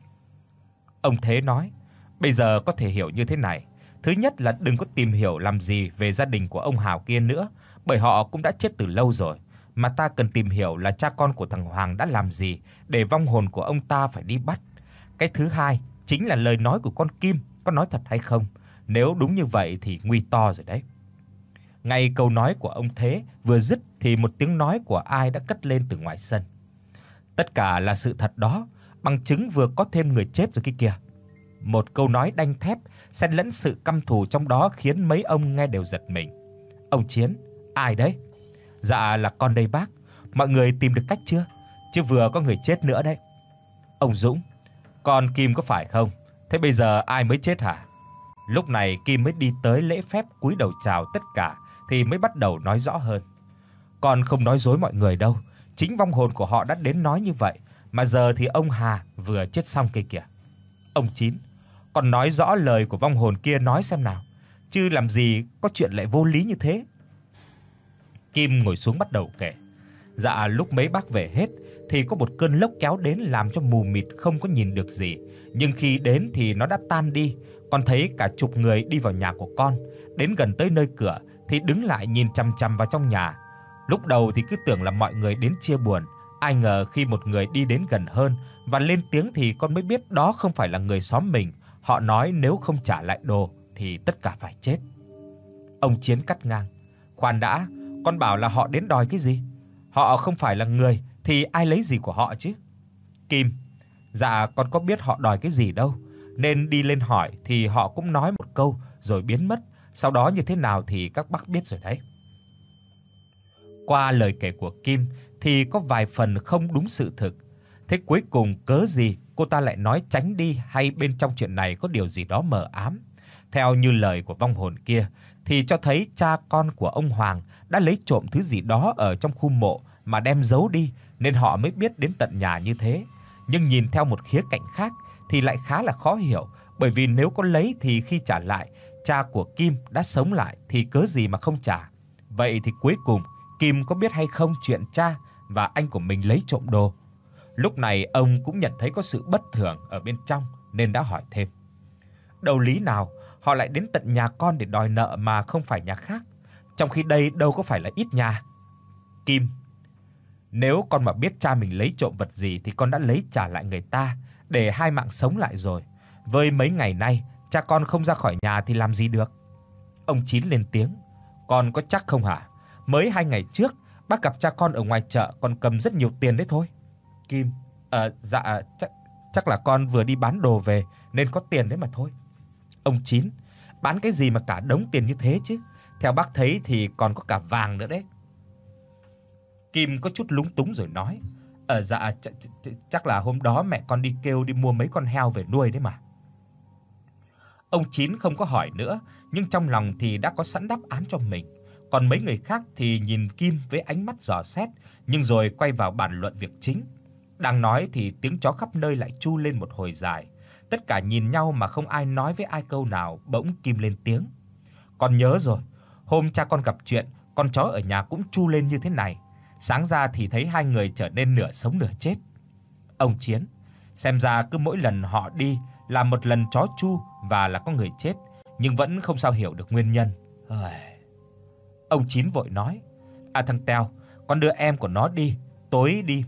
Ông Thế nói: "Bây giờ có thể hiểu như thế này. Thứ nhất là đừng có tìm hiểu làm gì về gia đình của ông Hào kia nữa, bởi họ cũng đã chết từ lâu rồi, mà ta cần tìm hiểu là cha con của thằng Hoàng đã làm gì để vong hồn của ông ta phải đi bắt. Cái thứ hai chính là lời nói của con Kim có nói thật hay không. Nếu đúng như vậy thì nguy to rồi đấy." Ngay câu nói của ông Thế vừa dứt thì một tiếng nói của ai đã cất lên từ ngoài sân: "Tất cả là sự thật đó, bằng chứng vừa có thêm người chết rồi kia kìa." Một câu nói đanh thép xen lẫn sự căm thù trong đó khiến mấy ông nghe đều giật mình. Ông Chiến: "Ai đấy?" "Dạ là con đây bác. Mọi người tìm được cách chưa? Chứ vừa có người chết nữa đấy." Ông Dũng: "Con Kim có phải không? Thế bây giờ ai mới chết hả?" Lúc này Kim mới đi tới lễ phép cúi đầu chào tất cả thì mới bắt đầu nói rõ hơn. "Con không nói dối mọi người đâu, chính vong hồn của họ đã đến nói như vậy, mà giờ thì ông Hà vừa chết xong kia kìa." Ông Chín: "Con nói rõ lời của vong hồn kia nói xem nào, chứ làm gì có chuyện lại vô lý như thế." Kim ngồi xuống bắt đầu kể. "Dạ lúc mấy bác về hết thì có một cơn lốc kéo đến làm cho mù mịt không có nhìn được gì, nhưng khi đến thì nó đã tan đi. Con thấy cả chục người đi vào nhà của con, đến gần tới nơi cửa thì đứng lại nhìn chằm chằm vào trong nhà. Lúc đầu thì cứ tưởng là mọi người đến chia buồn, ai ngờ khi một người đi đến gần hơn và lên tiếng thì con mới biết đó không phải là người xóm mình. Họ nói nếu không trả lại đồ thì tất cả phải chết." Ông Chiến cắt ngang: "Khoan đã, con bảo là họ đến đòi cái gì? Họ không phải là người thì ai lấy gì của họ chứ?" Kim: "Dạ con có biết họ đòi cái gì đâu, nên đi lên hỏi thì họ cũng nói một câu rồi biến mất, sau đó như thế nào thì các bác biết rồi đấy." Qua lời kể của Kim thì có vài phần không đúng sự thực. Thế cuối cùng cớ gì cô ta lại nói tránh đi, hay bên trong chuyện này có điều gì đó mờ ám? Theo như lời của vong hồn kia thì cho thấy cha con của ông Hoàng đã lấy trộm thứ gì đó ở trong khu mộ mà đem giấu đi nên họ mới biết đến tận nhà như thế. Nhưng nhìn theo một khía cạnh khác thì lại khá là khó hiểu, bởi vì nếu có lấy thì khi trả lại, cha của Kim đã sống lại thì cớ gì mà không trả. Vậy thì cuối cùng Kim có biết hay không chuyện cha và anh của mình lấy trộm đồ? Lúc này ông cũng nhận thấy có sự bất thường ở bên trong nên đã hỏi thêm. Đầu lý nào họ lại đến tận nhà con để đòi nợ mà không phải nhà khác, trong khi đây đâu có phải là ít nhà. Kim: Nếu con mà biết cha mình lấy trộm vật gì thì con đã lấy trả lại người ta để hai mạng sống lại rồi. Với mấy ngày nay cha con không ra khỏi nhà thì làm gì được. Ông Chín lên tiếng: Con có chắc không hả? Mới hai ngày trước bác gặp cha con ở ngoài chợ còn cầm rất nhiều tiền đấy thôi. Kim: Ờ dạ chắc chắc là con vừa đi bán đồ về nên có tiền đấy mà thôi. Ông Chín: Bán cái gì mà cả đống tiền như thế chứ? Theo bác thấy thì còn có cả vàng nữa đấy. Kim có chút lúng túng rồi nói: "Ờ dạ ch ch chắc là hôm đó mẹ con đi kêu đi mua mấy con heo về nuôi đấy mà." Ông Chín không có hỏi nữa, nhưng trong lòng thì đã có sẵn đáp án cho mình. Còn mấy người khác thì nhìn Kim với ánh mắt dò xét, nhưng rồi quay vào bàn luận việc chính. Đang nói thì tiếng chó khắp nơi lại tru lên một hồi dài. Tất cả nhìn nhau mà không ai nói với ai câu nào, bỗng Kim lên tiếng: "Con nhớ rồi, hôm cha con gặp chuyện, con chó ở nhà cũng tru lên như thế này. Sáng ra thì thấy hai người trở nên nửa sống nửa chết." Ông Chiến: Xem ra cứ mỗi lần họ đi là một lần chó tru và là có người chết, nhưng vẫn không sao hiểu được nguyên nhân. Ông Chín vội nói: "À thằng Tèo, con đưa em của nó đi, tối đi."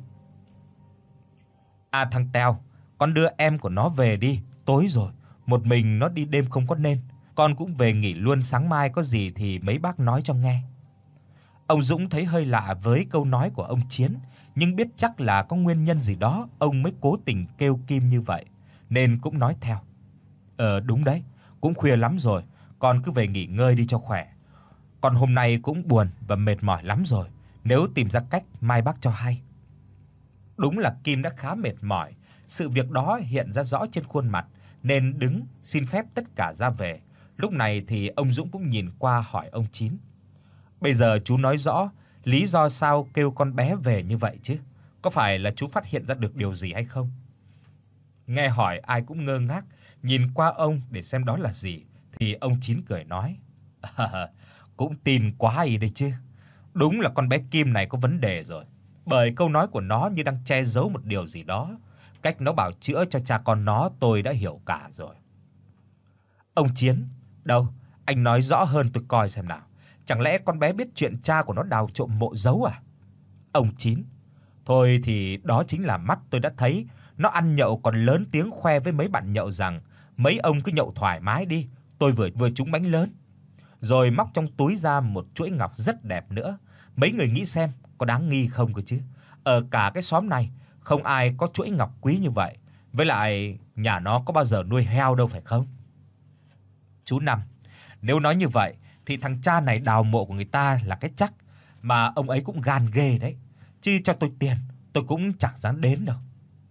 "À thằng Tèo, con đưa em của nó về đi, tối rồi, một mình nó đi đêm không có nên. Con cũng về nghỉ luôn, sáng mai có gì thì mấy bác nói cho nghe." Ông Dũng thấy hơi lạ với câu nói của ông Chiến, nhưng biết chắc là có nguyên nhân gì đó ông mới cố tình kêu Kim như vậy, nên cũng nói theo: "Ờ đúng đấy, cũng khuya lắm rồi, con cứ về nghỉ ngơi đi cho khỏe. Con hôm nay cũng buồn và mệt mỏi lắm rồi, nếu tìm ra cách mai bác cho hay." Đúng là Kim đã khá mệt mỏi, sự việc đó hiện ra rõ trên khuôn mặt nên đứng xin phép tất cả ra về. Lúc này thì ông Dũng cũng nhìn qua hỏi ông Chín: "Bây giờ chú nói rõ lý do sao kêu con bé về như vậy chứ? Có phải là chú phát hiện ra được điều gì hay không?" Nghe hỏi ai cũng ngơ ngác, nhìn qua ông để xem đó là gì, thì ông Chín cười nói: À, cũng tin quá ý đấy chứ. Đúng là con bé Kim này có vấn đề rồi, bởi câu nói của nó như đang che giấu một điều gì đó. Cách nó bào chữa cho cha con nó tôi đã hiểu cả rồi. Ông Chiến: Đâu, anh nói rõ hơn tôi coi xem nào. Chẳng lẽ con bé biết chuyện cha của nó đào trộm mộ dấu à? Ông Chín: Thôi thì đó chính là mắt tôi đã thấy, nó ăn nhậu còn lớn tiếng khoe với mấy bạn nhậu rằng mấy ông cứ nhậu thoải mái đi, tôi vừa vừa trúng bánh lớn. Rồi móc trong túi ra một chuỗi ngọc rất đẹp nữa. Mấy người nghĩ xem có đáng nghi không cơ chứ? Ở cả cái xóm này không ai có chuỗi ngọc quý như vậy, với lại nhà nó có bao giờ nuôi heo đâu phải không? Chú Năm: Nếu nói như vậy thì thằng cha này đào mộ của người ta là cái chắc, mà ông ấy cũng gan ghê đấy. Chứ cho tôi tiền, tôi cũng chẳng dám đến đâu.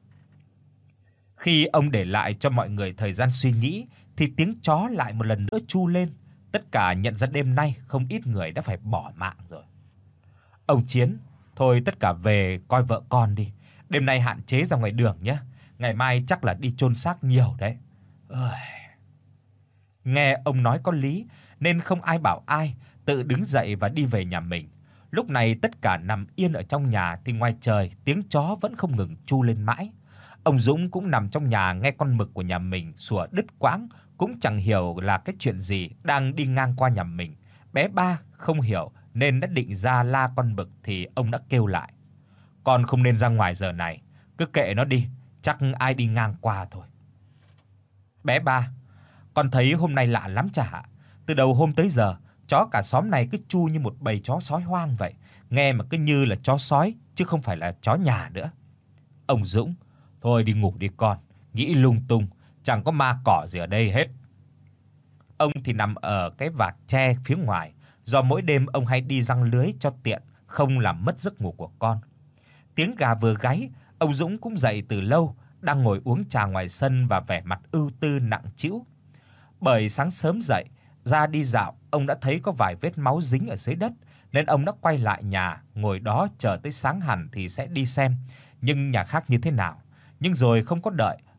Khi ông để lại cho mọi người thời gian suy nghĩ thì tiếng chó lại một lần nữa tru lên. Tất cả nhận ra đêm nay không ít người đã phải bỏ mạng rồi. Ông Chiến: Thôi tất cả về coi vợ con đi. Đêm nay hạn chế ra ngoài đường nhé. Ngày mai chắc là đi chôn xác nhiều đấy. Ơi. Nghe ông nói có lý nên không ai bảo ai, tự đứng dậy và đi về nhà mình. Lúc này tất cả nằm yên ở trong nhà thì ngoài trời tiếng chó vẫn không ngừng tru lên mãi. Ông Dũng cũng nằm trong nhà nghe con mực của nhà mình sủa đứt quãng, cũng chẳng hiểu là cái chuyện gì đang đi ngang qua nhà mình. Bé Ba không hiểu nên đã định ra la con mực thì ông đã kêu lại: Con không nên ra ngoài giờ này, cứ kệ nó đi, chắc ai đi ngang qua thôi. Bé Ba: Con thấy hôm nay lạ lắm chả. Từ đầu hôm tới giờ, chó cả xóm này cứ tru như một bầy chó sói hoang vậy, nghe mà cứ như là chó sói chứ không phải là chó nhà nữa. Ông Dũng: Thôi đi ngủ đi con, nghĩ lung tung, chẳng có ma cỏ gì ở đây hết. Ông thì nằm ở cái vạt tre phía ngoài, do mỗi đêm ông hay đi giăng lưới cho tiện không làm mất giấc ngủ của con. Tiếng gà vừa gáy, ông Dũng cũng dậy từ lâu, đang ngồi uống trà ngoài sân và vẻ mặt ưu tư nặng trĩu. Bởi sáng sớm dậy, ra đi dạo, ông đã thấy có vài vết máu dính ở dưới đất, nên ông đã quay lại nhà, ngồi đó chờ tới sáng hẳn thì sẽ đi xem, nhưng nhà khác như thế nào. Nhưng rồi không có đợi,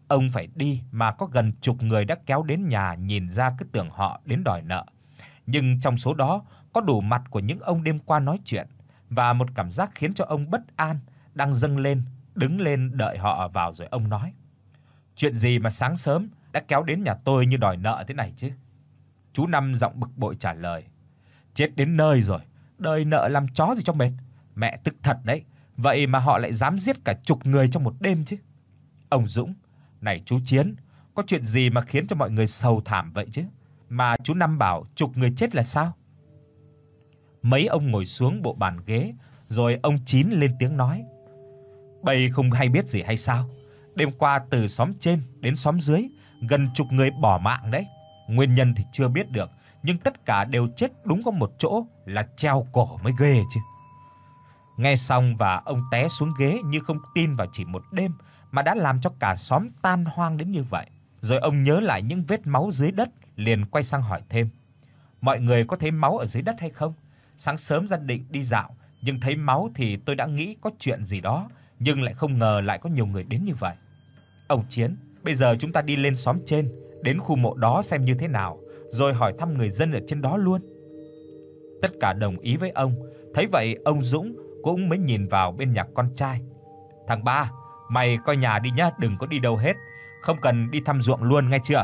Ông phải đi mà có gần chục người đã kéo đến nhà, nhìn ra cứ tưởng họ đến đòi nợ. Nhưng trong số đó có đủ mặt của những ông đêm qua nói chuyện, và một cảm giác khiến cho ông bất an đang dâng lên, đứng lên đợi họ vào rồi ông nói: "Chuyện gì mà sáng sớm đã kéo đến nhà tôi như đòi nợ thế này chứ?" Chú Năm giọng bực bội trả lời: "Chết đến nơi rồi, đời nợ làm chó gì cho mệt. Mẹ tức thật đấy, vậy mà họ lại dám giết cả chục người trong một đêm chứ." Ông Dũng: "Này chú Chiến, có chuyện gì mà khiến cho mọi người sầu thảm vậy chứ? Mà chú Năm bảo chục người chết là sao?" Mấy ông ngồi xuống bộ bàn ghế, rồi ông Chín lên tiếng nói: "Bầy không hay biết gì hay sao? Đêm qua từ xóm trên đến xóm dưới, gần chục người bỏ mạng đấy. Nguyên nhân thì chưa biết được, nhưng tất cả đều chết đúng có một chỗ là treo cổ mới ghê chứ." Nghe xong và ông té xuống ghế như không tin vào chỉ một đêm mà đã làm cho cả xóm tan hoang đến như vậy. Rồi ông nhớ lại những vết máu dưới đất, liền quay sang hỏi thêm: "Mọi người có thấy máu ở dưới đất hay không? Sáng sớm gia định đi dạo, nhưng thấy máu thì tôi đã nghĩ có chuyện gì đó, nhưng lại không ngờ lại có nhiều người đến như vậy." Ông Chiến: "Bây giờ chúng ta đi lên xóm trên, đến khu mộ đó xem như thế nào, rồi hỏi thăm người dân ở trên đó luôn." Tất cả đồng ý với ông. Thấy vậy, ông Dũng cũng mới nhìn vào bên nhà con trai: "Thằng Ba, mày coi nhà đi nhá, đừng có đi đâu hết, không cần đi thăm ruộng luôn nghe chưa?"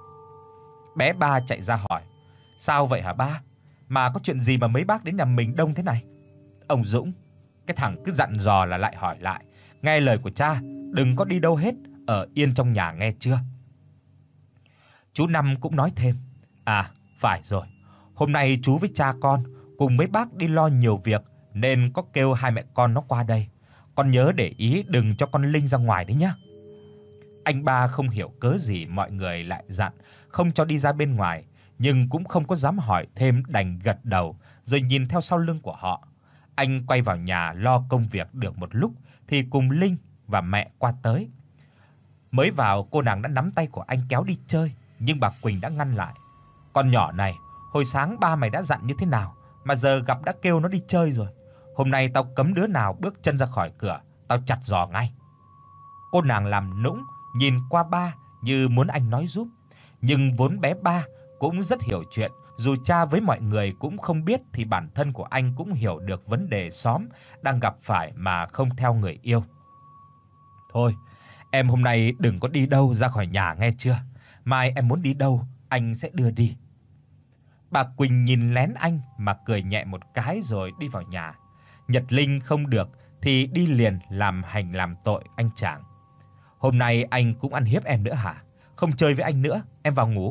Bé Ba chạy ra hỏi: "Sao vậy hả ba? Mà có chuyện gì mà mấy bác đến nhà mình đông thế này?" Ông Dũng: "Cái thằng cứ dặn dò là lại hỏi lại, nghe lời của cha, đừng có đi đâu hết, ở yên trong nhà nghe chưa?" Chú Năm cũng nói thêm: "À, phải rồi, hôm nay chú với cha con cùng mấy bác đi lo nhiều việc nên có kêu hai mẹ con nó qua đây. Con nhớ để ý đừng cho con Linh ra ngoài đấy nhá." Anh Ba không hiểu cớ gì mọi người lại dặn không cho đi ra bên ngoài, nhưng cũng không có dám hỏi thêm, đành gật đầu rồi nhìn theo sau lưng của họ. Anh quay vào nhà lo công việc được một lúc thì cùng Linh và mẹ qua tới. Mới vào, cô nàng đã nắm tay của anh kéo đi chơi, nhưng bà Quỳnh đã ngăn lại: "Con nhỏ này, hồi sáng ba mày đã dặn như thế nào mà giờ gặp đã kêu nó đi chơi rồi. Hôm nay tao cấm đứa nào bước chân ra khỏi cửa, tao chặt giò ngay." Cô nàng làm nũng nhìn qua ba như muốn anh nói giúp, nhưng vốn bé Ba cũng rất hiểu chuyện, dù cha với mọi người cũng không biết thì bản thân của anh cũng hiểu được vấn đề xóm đang gặp phải mà không theo người yêu. "Thôi, em hôm nay đừng có đi đâu ra khỏi nhà nghe chưa? Mai em muốn đi đâu, anh sẽ đưa đi." Bà Quỳnh nhìn lén anh mà cười nhẹ một cái rồi đi vào nhà. Nhật Linh không được thì đi liền làm hành làm tội anh chàng: "Hôm nay anh cũng ăn hiếp em nữa hả? Không chơi với anh nữa, em vào ngủ."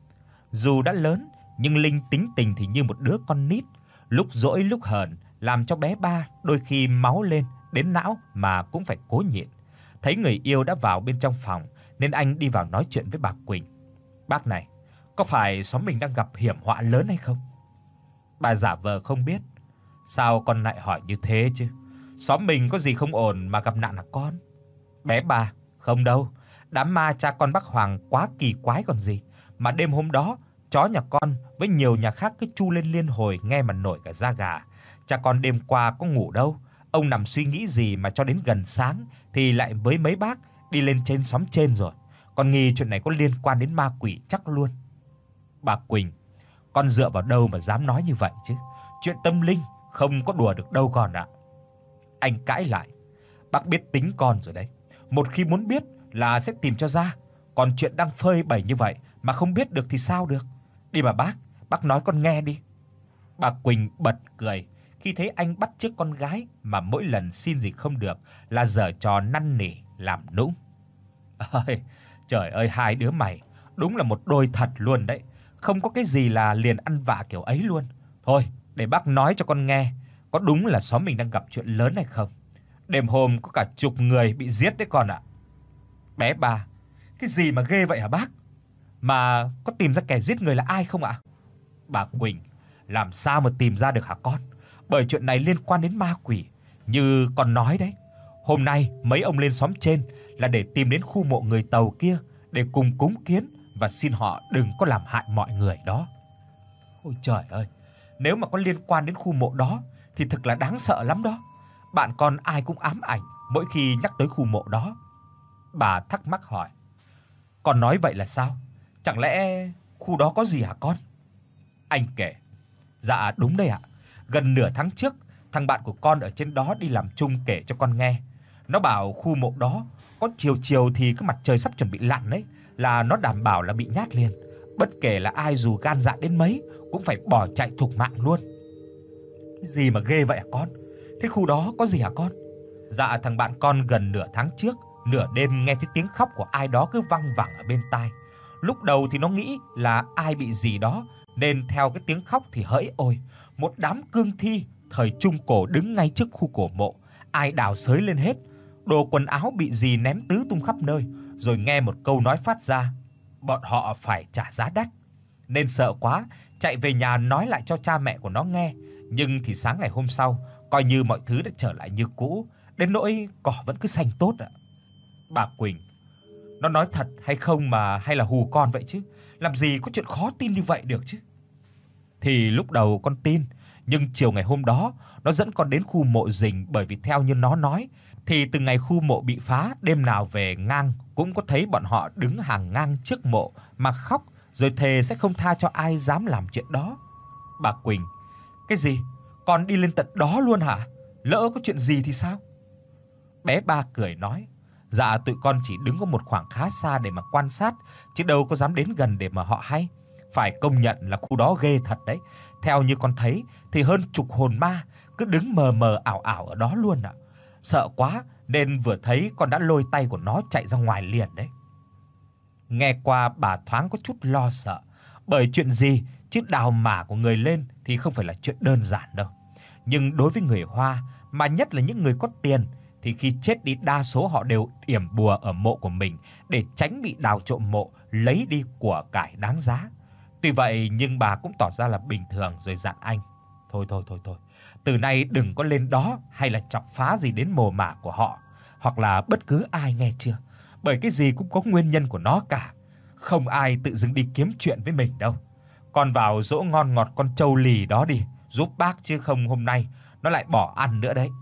Dù đã lớn nhưng Linh tính tình thì như một đứa con nít, lúc dỗi lúc hờn, làm cho bé Ba đôi khi máu lên đến não mà cũng phải cố nhịn. Thấy người yêu đã vào bên trong phòng nên anh đi vào nói chuyện với bà Quỳnh: "Bác này, có phải xóm mình đang gặp hiểm họa lớn hay không?" Bà giả vờ không biết: "Sao con lại hỏi như thế chứ? Xóm mình có gì không ổn mà gặp nạn hả con?" Bé Ba: "Không đâu, đám ma cha con bác Hoàng quá kỳ quái còn gì, mà đêm hôm đó chó nhà con với nhiều nhà khác cứ chu lên liên hồi nghe mà nổi cả da gà. Cha con đêm qua có ngủ đâu, ông nằm suy nghĩ gì mà cho đến gần sáng thì lại với mấy bác đi lên trên xóm trên rồi. Con nghi chuyện này có liên quan đến ma quỷ chắc luôn." Bà Quỳnh: "Con dựa vào đâu mà dám nói như vậy chứ? Chuyện tâm linh không có đùa được đâu con ạ." Anh cãi lại: "Bác biết tính con rồi đấy, một khi muốn biết là sẽ tìm cho ra, còn chuyện đang phơi bày như vậy mà không biết được thì sao được. Đi mà bác, bác nói con nghe đi." Bà Quỳnh bật cười khi thấy anh bắt chước con gái mà mỗi lần xin gì không được là giở trò năn nỉ làm nũng. "Ơi, trời ơi, hai đứa mày đúng là một đôi thật luôn đấy, không có cái gì là liền ăn vạ kiểu ấy luôn. Thôi, để bác nói cho con nghe, có đúng là xóm mình đang gặp chuyện lớn hay không? Đêm hôm có cả chục người bị giết đấy con ạ." Bé Ba: "Cái gì mà ghê vậy hả bác? Mà có tìm ra kẻ giết người là ai không ạ?" Bà Quỳnh: "Làm sao mà tìm ra được hả con? Bởi chuyện này liên quan đến ma quỷ, như con nói đấy. Hôm nay mấy ông lên xóm trên là để tìm đến khu mộ người Tàu kia để cùng cúng kiến và xin họ đừng có làm hại mọi người đó." Ôi trời ơi, nếu mà có liên quan đến khu mộ đó thì thực là đáng sợ lắm đó. Bạn con ai cũng ám ảnh mỗi khi nhắc tới khu mộ đó. Bà thắc mắc hỏi: Con nói vậy là sao? Chẳng lẽ khu đó có gì hả con? Anh kể. Dạ đúng đây ạ. Gần nửa tháng trước, thằng bạn của con ở trên đó đi làm chung kể cho con nghe. Nó bảo khu mộ đó có chiều chiều thì cái mặt trời sắp chuẩn bị lặn đấy, là nó đảm bảo là bị nhát liền. Bất kể là ai dù gan dạ đến mấy cũng phải bỏ chạy thục mạng luôn. Cái gì mà ghê vậy hả con? Thế khu đó có gì hả con? Dạ thằng bạn con gần nửa tháng trước, nửa đêm nghe thấy tiếng khóc của ai đó cứ văng vẳng ở bên tai. Lúc đầu thì nó nghĩ là ai bị gì đó, nên theo cái tiếng khóc thì hỡi ôi, một đám cương thi thời trung cổ đứng ngay trước khu cổ mộ, ai đào xới lên hết, đồ quần áo bị gì ném tứ tung khắp nơi, rồi nghe một câu nói phát ra, bọn họ phải trả giá đắt. Nên sợ quá, chạy về nhà nói lại cho cha mẹ của nó nghe, nhưng thì sáng ngày hôm sau, coi như mọi thứ đã trở lại như cũ, đến nỗi cỏ vẫn cứ xanh tốt ạ. Bà Quỳnh, nó nói thật hay không mà hay là hù con vậy chứ? Làm gì có chuyện khó tin như vậy được chứ? Thì lúc đầu con tin, nhưng chiều ngày hôm đó nó dẫn con đến khu mộ Dình, bởi vì theo như nó nói thì từ ngày khu mộ bị phá, đêm nào về ngang cũng có thấy bọn họ đứng hàng ngang trước mộ mà khóc, rồi thề sẽ không tha cho ai dám làm chuyện đó. Bà Quỳnh, cái gì? Con đi lên tận đó luôn hả? Lỡ có chuyện gì thì sao? Bé Ba cười nói, dạ tụi con chỉ đứng có một khoảng khá xa để mà quan sát, chứ đâu có dám đến gần để mà họ hay. Phải công nhận là khu đó ghê thật đấy. Theo như con thấy thì hơn chục hồn ma cứ đứng mờ mờ ảo ảo ở đó luôn ạ. Sợ quá nên vừa thấy con đã lôi tay của nó chạy ra ngoài liền đấy. Nghe qua bà thoáng có chút lo sợ, bởi chuyện gì chứ đào mả của người lên thì không phải là chuyện đơn giản đâu. Nhưng đối với người Hoa, mà nhất là những người có tiền, thì khi chết đi đa số họ đều yểm bùa ở mộ của mình để tránh bị đào trộm mộ, lấy đi của cải đáng giá. Tuy vậy nhưng bà cũng tỏ ra là bình thường rồi dặn anh, thôi thôi thôi thôi, từ nay đừng có lên đó hay là chọc phá gì đến mồ mả của họ, hoặc là bất cứ ai, nghe chưa? Bởi cái gì cũng có nguyên nhân của nó cả, không ai tự dưng đi kiếm chuyện với mình đâu. Con vào dỗ ngon ngọt con trâu lì đó đi, giúp bác, chứ không hôm nay nó lại bỏ ăn nữa đấy.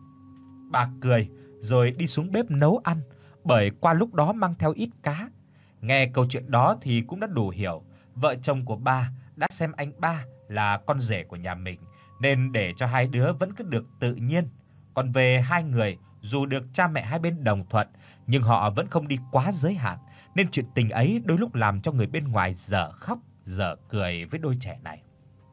Bà cười rồi đi xuống bếp nấu ăn, bởi qua lúc đó mang theo ít cá. Nghe câu chuyện đó thì cũng đã đủ hiểu, vợ chồng của bà đã xem anh Ba là con rể của nhà mình, nên để cho hai đứa vẫn cứ được tự nhiên. Còn về hai người, dù được cha mẹ hai bên đồng thuận, nhưng họ vẫn không đi quá giới hạn, nên chuyện tình ấy đôi lúc làm cho người bên ngoài dở khóc dở cười với đôi trẻ này.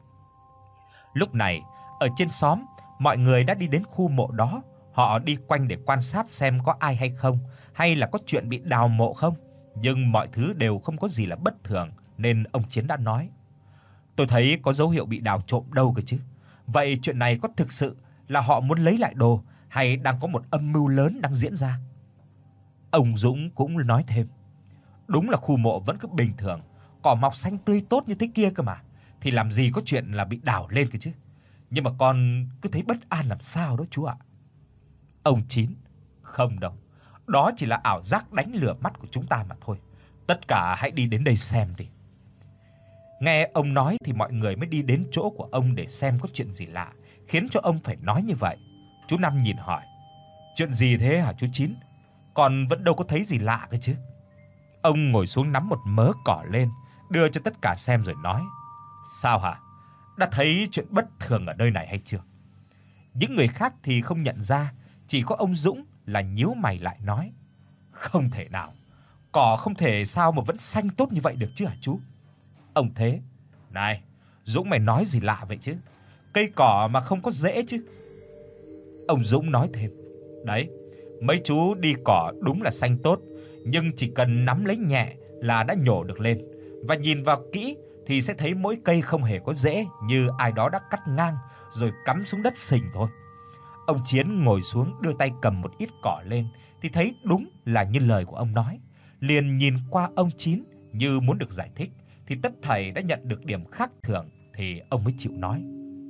Lúc này, ở trên xóm, mọi người đã đi đến khu mộ đó. Họ đi quanh để quan sát xem có ai hay không, hay là có chuyện bị đào mộ không. Nhưng mọi thứ đều không có gì là bất thường, nên ông Chiến đã nói: "Tôi thấy có dấu hiệu bị đào trộm đâu cơ chứ. Vậy chuyện này có thực sự là họ muốn lấy lại đồ, hay đang có một âm mưu lớn đang diễn ra?" Ông Dũng cũng nói thêm: "Đúng là khu mộ vẫn cứ bình thường, cỏ mọc xanh tươi tốt như thế kia cơ mà, thì làm gì có chuyện là bị đào lên cơ chứ. Nhưng mà con cứ thấy bất an làm sao đó chú ạ." Ông Chín: "Không đâu, đó chỉ là ảo giác đánh lừa mắt của chúng ta mà thôi. Tất cả hãy đi đến đây xem đi." Nghe ông nói thì mọi người mới đi đến chỗ của ông để xem có chuyện gì lạ, khiến cho ông phải nói như vậy. Chú Năm nhìn hỏi: "Chuyện gì thế hả chú Chín? Con vẫn đâu có thấy gì lạ cơ chứ." Ông ngồi xuống nắm một mớ cỏ lên, đưa cho tất cả xem rồi nói: "Sao hả? Đã thấy chuyện bất thường ở nơi này hay chưa?" Những người khác thì không nhận ra, chỉ có ông Dũng là nhíu mày lại nói: "Không thể nào, cỏ không thể sao mà vẫn xanh tốt như vậy được chứ hả chú?" Ông Thế: "Này, Dũng mày nói gì lạ vậy chứ? Cây cỏ mà không có rễ chứ." Ông Dũng nói thêm: "Đấy, mấy chú đi cỏ đúng là xanh tốt, nhưng chỉ cần nắm lấy nhẹ là đã nhổ được lên, và nhìn vào kỹ thì sẽ thấy mỗi cây không hề có rễ, như ai đó đã cắt ngang rồi cắm xuống đất sình thôi." Ông Chiến ngồi xuống đưa tay cầm một ít cỏ lên thì thấy đúng là như lời của ông nói, liền nhìn qua ông Chín như muốn được giải thích, thì tất thảy đã nhận được điểm khác thường thì ông mới chịu nói: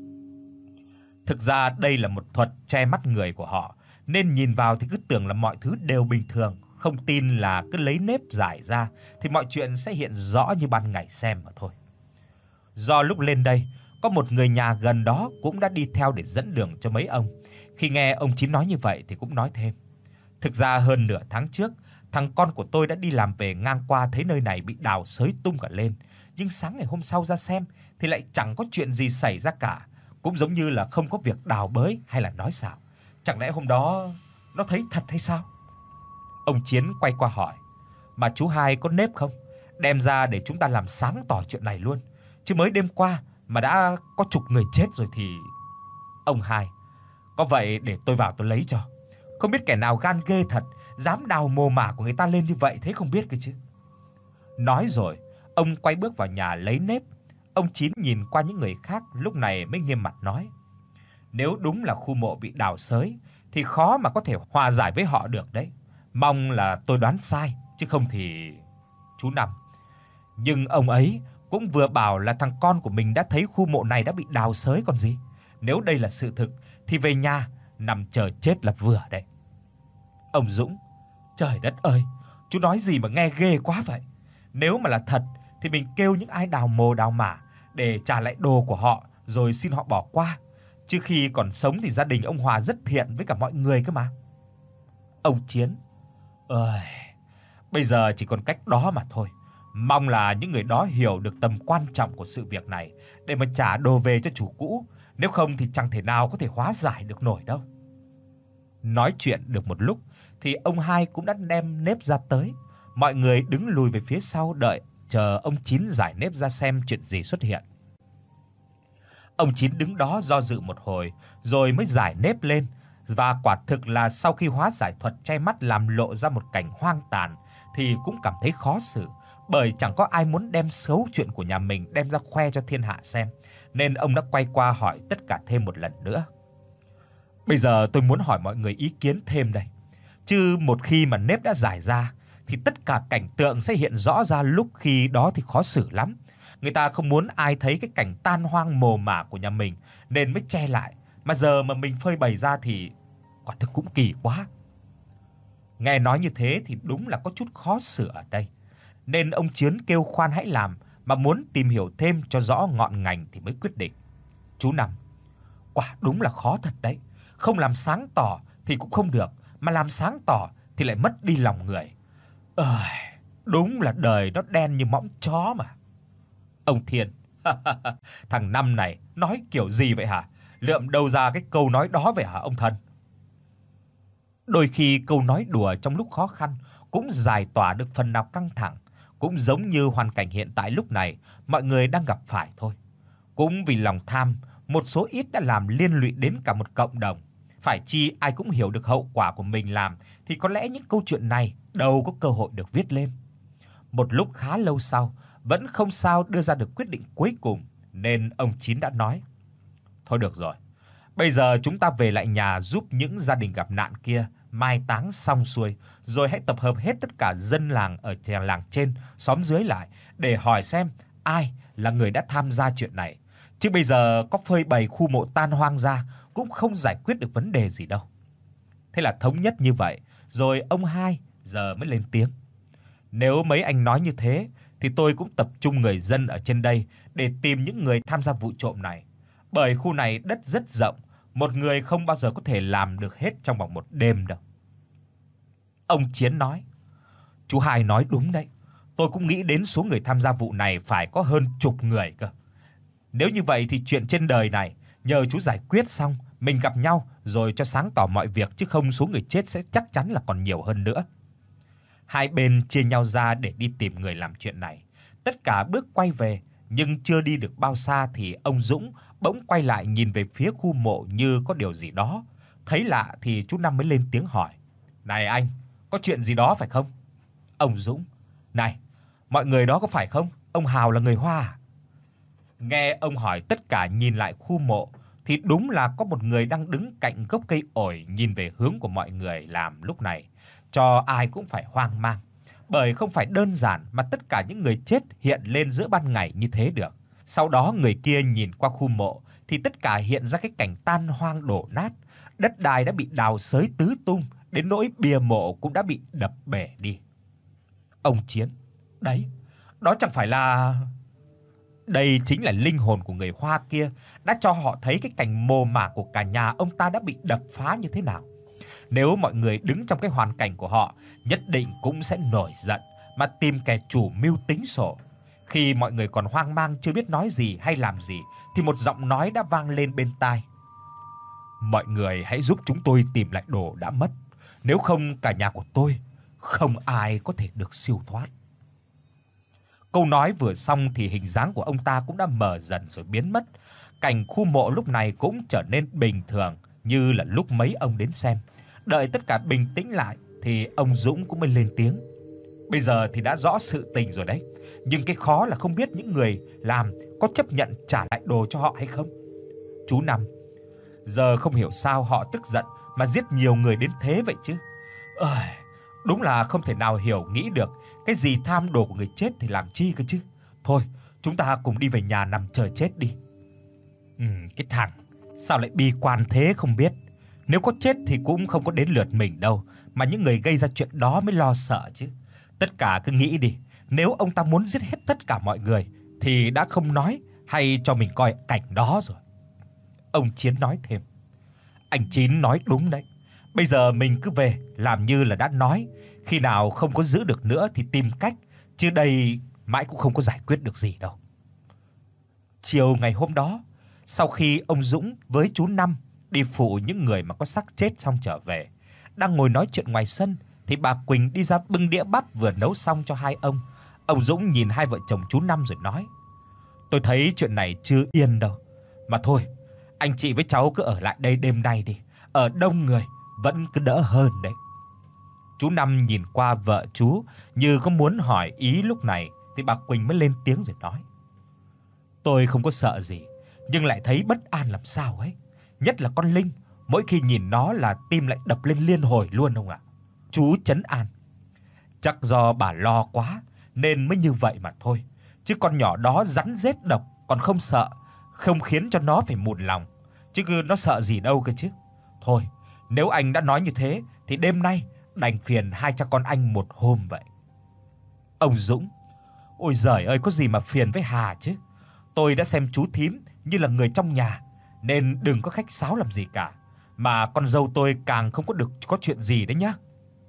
"Thực ra đây là một thuật che mắt người của họ, nên nhìn vào thì cứ tưởng là mọi thứ đều bình thường, không tin là cứ lấy nếp giải ra thì mọi chuyện sẽ hiện rõ như ban ngày xem mà thôi." Do lúc lên đây, có một người nhà gần đó cũng đã đi theo để dẫn đường cho mấy ông. Khi nghe ông Chín nói như vậy thì cũng nói thêm: "Thực ra hơn nửa tháng trước, Thằng con của tôi đã đi làm về ngang qua thấy nơi này bị đào xới tung cả lên, nhưng sáng ngày hôm sau ra xem thì lại chẳng có chuyện gì xảy ra cả, cũng giống như là không có việc đào bới hay là nói xạo. Chẳng lẽ hôm đó nó thấy thật hay sao?" Ông Chiến quay qua hỏi: "Mà chú Hai có nếp không? Đem ra để chúng ta làm sáng tỏ chuyện này luôn, chứ mới đêm qua mà đã có chục người chết rồi thì..." Ông Hai: "Có vậy để tôi vào tôi lấy cho. Không biết kẻ nào gan ghê thật, dám đào mồ mả của người ta lên như vậy thế không biết cơ chứ." Nói rồi, ông quay bước vào nhà lấy nếp. Ông Chín nhìn qua những người khác lúc này mới nghiêm mặt nói: "Nếu đúng là khu mộ bị đào xới thì khó mà có thể hòa giải với họ được đấy. Mong là tôi đoán sai, chứ không thì..." Chú Năm: "Nhưng ông ấy cũng vừa bảo là thằng con của mình đã thấy khu mộ này đã bị đào xới còn gì. Nếu đây là sự thực thì về nhà nằm chờ chết là vừa đấy." Ông Dũng: "Trời đất ơi, chú nói gì mà nghe ghê quá vậy. Nếu mà là thật thì mình kêu những ai đào mồ đào mả để trả lại đồ của họ rồi xin họ bỏ qua, chứ khi còn sống thì gia đình ông Hòa rất thiện với cả mọi người cơ mà." Ông Chiến: "Ơi, bây giờ chỉ còn cách đó mà thôi. Mong là những người đó hiểu được tầm quan trọng của sự việc này để mà trả đồ về cho chủ cũ, nếu không thì chẳng thể nào có thể hóa giải được nổi đâu." Nói chuyện được một lúc thì ông Hai cũng đã đem nếp ra tới. Mọi người đứng lùi về phía sau đợi chờ ông Chín giải nếp ra xem chuyện gì xuất hiện. Ông Chín đứng đó do dự một hồi rồi mới giải nếp lên, và quả thực là sau khi hóa giải thuật che mắt làm lộ ra một cảnh hoang tàn thì cũng cảm thấy khó xử, bởi chẳng có ai muốn đem xấu chuyện của nhà mình đem ra khoe cho thiên hạ xem, nên ông đã quay qua hỏi tất cả thêm một lần nữa: "Bây giờ tôi muốn hỏi mọi người ý kiến thêm đây. Chứ một khi mà nếp đã giải ra thì tất cả cảnh tượng sẽ hiện rõ ra, lúc khi đó thì khó xử lắm. Người ta không muốn ai thấy cái cảnh tan hoang mồ mả của nhà mình nên mới che lại, mà giờ mà mình phơi bày ra thì quả thực cũng kỳ quá." Nghe nói như thế thì đúng là có chút khó xử ở đây, nên ông Chiến kêu khoan hãy làm, mà muốn tìm hiểu thêm cho rõ ngọn ngành thì mới quyết định: "Chú Năm, quả đúng là khó thật đấy. Không làm sáng tỏ thì cũng không được, mà làm sáng tỏ thì lại mất đi lòng người. Ơi, đúng là đời nó đen như mõm chó mà." Ông Thiên: "Thằng Năm này nói kiểu gì vậy hả? Lượm đâu ra cái câu nói đó vậy hả ông thần?" Đôi khi câu nói đùa trong lúc khó khăn cũng giải tỏa được phần nào căng thẳng, cũng giống như hoàn cảnh hiện tại lúc này mọi người đang gặp phải thôi. Cũng vì lòng tham, một số ít đã làm liên lụy đến cả một cộng đồng. Phải chi ai cũng hiểu được hậu quả của mình làm thì có lẽ những câu chuyện này đâu có cơ hội được viết lên. Một lúc khá lâu sau, vẫn không sao đưa ra được quyết định cuối cùng, nên ông Chín đã nói: "Thôi được rồi. Bây giờ chúng ta về lại nhà giúp những gia đình gặp nạn kia mai táng xong xuôi, rồi hãy tập hợp hết tất cả dân làng ở làng làng trên, xóm dưới lại để hỏi xem ai là người đã tham gia chuyện này. Chứ bây giờ có phơi bày khu mộ tan hoang ra cũng không giải quyết được vấn đề gì đâu." Thế là thống nhất như vậy, rồi ông Hai giờ mới lên tiếng: "Nếu mấy anh nói như thế thì tôi cũng tập trung người dân ở trên đây để tìm những người tham gia vụ trộm này. Bởi khu này đất rất rộng, một người không bao giờ có thể làm được hết trong vòng một đêm đâu." Ông Chiến nói: "Chú Hai nói đúng đấy. Tôi cũng nghĩ đến số người tham gia vụ này phải có hơn chục người cơ. Nếu như vậy thì chuyện trên đời này nhờ chú giải quyết xong, mình gặp nhau rồi cho sáng tỏ mọi việc, chứ không số người chết sẽ chắc chắn là còn nhiều hơn nữa." Hai bên chia nhau ra để đi tìm người làm chuyện này. Tất cả bước quay về, nhưng chưa đi được bao xa thì ông Dũng bỗng quay lại nhìn về phía khu mộ như có điều gì đó. Thấy lạ thì chú Năm mới lên tiếng hỏi: "Này anh, có chuyện gì đó phải không?" Ông Dũng: "Này, mọi người đó có phải không? Ông Hào là người Hoa à?" Nghe ông hỏi, tất cả nhìn lại khu mộ thì đúng là có một người đang đứng cạnh gốc cây ổi nhìn về hướng của mọi người làm lúc này, cho ai cũng phải hoang mang, bởi không phải đơn giản mà tất cả những người chết hiện lên giữa ban ngày như thế được. Sau đó người kia nhìn qua khu mộ thì tất cả hiện ra cái cảnh tan hoang đổ nát, đất đai đã bị đào xới tứ tung, đến nỗi bia mộ cũng đã bị đập bể đi. Ông Chiến: "Đấy, đó chẳng phải là..." Đây chính là linh hồn của người Hoa kia đã cho họ thấy cái cảnh mồ mả của cả nhà ông ta đã bị đập phá như thế nào. Nếu mọi người đứng trong cái hoàn cảnh của họ, nhất định cũng sẽ nổi giận mà tìm kẻ chủ mưu tính sổ. Khi mọi người còn hoang mang chưa biết nói gì hay làm gì thì một giọng nói đã vang lên bên tai. Mọi người hãy giúp chúng tôi tìm lại đồ đã mất, nếu không cả nhà của tôi không ai có thể được siêu thoát. Câu nói vừa xong thì hình dáng của ông ta cũng đã mờ dần rồi biến mất. Cảnh khu mộ lúc này cũng trở nên bình thường như là lúc mấy ông đến xem. Đợi tất cả bình tĩnh lại thì ông Dũng cũng mới lên tiếng. Bây giờ thì đã rõ sự tình rồi đấy, nhưng cái khó là không biết những người làm có chấp nhận trả lại đồ cho họ hay không. Chú Năm, giờ không hiểu sao họ tức giận mà giết nhiều người đến thế vậy chứ. Ơi, đúng là không thể nào hiểu nghĩ được, cái gì tham đồ của người chết thì làm chi cơ chứ. Thôi, chúng ta cùng đi về nhà nằm chờ chết đi. Ừm, cái thằng sao lại bi quan thế không biết. Nếu có chết thì cũng không có đến lượt mình đâu, mà những người gây ra chuyện đó mới lo sợ chứ. Tất cả cứ nghĩ đi, nếu ông ta muốn giết hết tất cả mọi người thì đã không nói hay cho mình coi cảnh đó rồi. Ông Chiến nói thêm. Anh Chín nói đúng đấy. Bây giờ mình cứ về làm như là đã nói, khi nào không có giữ được nữa thì tìm cách, chứ đây mãi cũng không có giải quyết được gì đâu. Chiều ngày hôm đó, sau khi ông Dũng với chú Năm đi phụ những người mà có xác chết xong trở về, đang ngồi nói chuyện ngoài sân thì bà Quỳnh đi ra bưng đĩa bắp vừa nấu xong cho hai ông. Ông Dũng nhìn hai vợ chồng chú Năm rồi nói: "Tôi thấy chuyện này chưa yên đâu, mà thôi, anh chị với cháu cứ ở lại đây đêm nay đi, ở đông người vẫn cứ đỡ hơn đấy." Chú Năm nhìn qua vợ chú như có muốn hỏi ý, lúc này thì bà Quỳnh mới lên tiếng rồi nói: "Tôi không có sợ gì, nhưng lại thấy bất an làm sao ấy, nhất là con Linh, mỗi khi nhìn nó là tim lại đập lên liên hồi luôn ông ạ." Chú trấn an: "Chắc do bà lo quá nên mới như vậy mà thôi, chứ con nhỏ đó rắn rết độc còn không sợ, không khiến cho nó phải mụn lòng, chứ cứ nó sợ gì đâu cơ chứ. Thôi, nếu anh đã nói như thế thì đêm nay đành phiền hai cha con anh một hôm vậy." Ông Dũng: "Ôi giời ơi, có gì mà phiền với Hà chứ. Tôi đã xem chú thím như là người trong nhà nên đừng có khách sáo làm gì cả, mà con dâu tôi càng không có được có chuyện gì đấy nhá."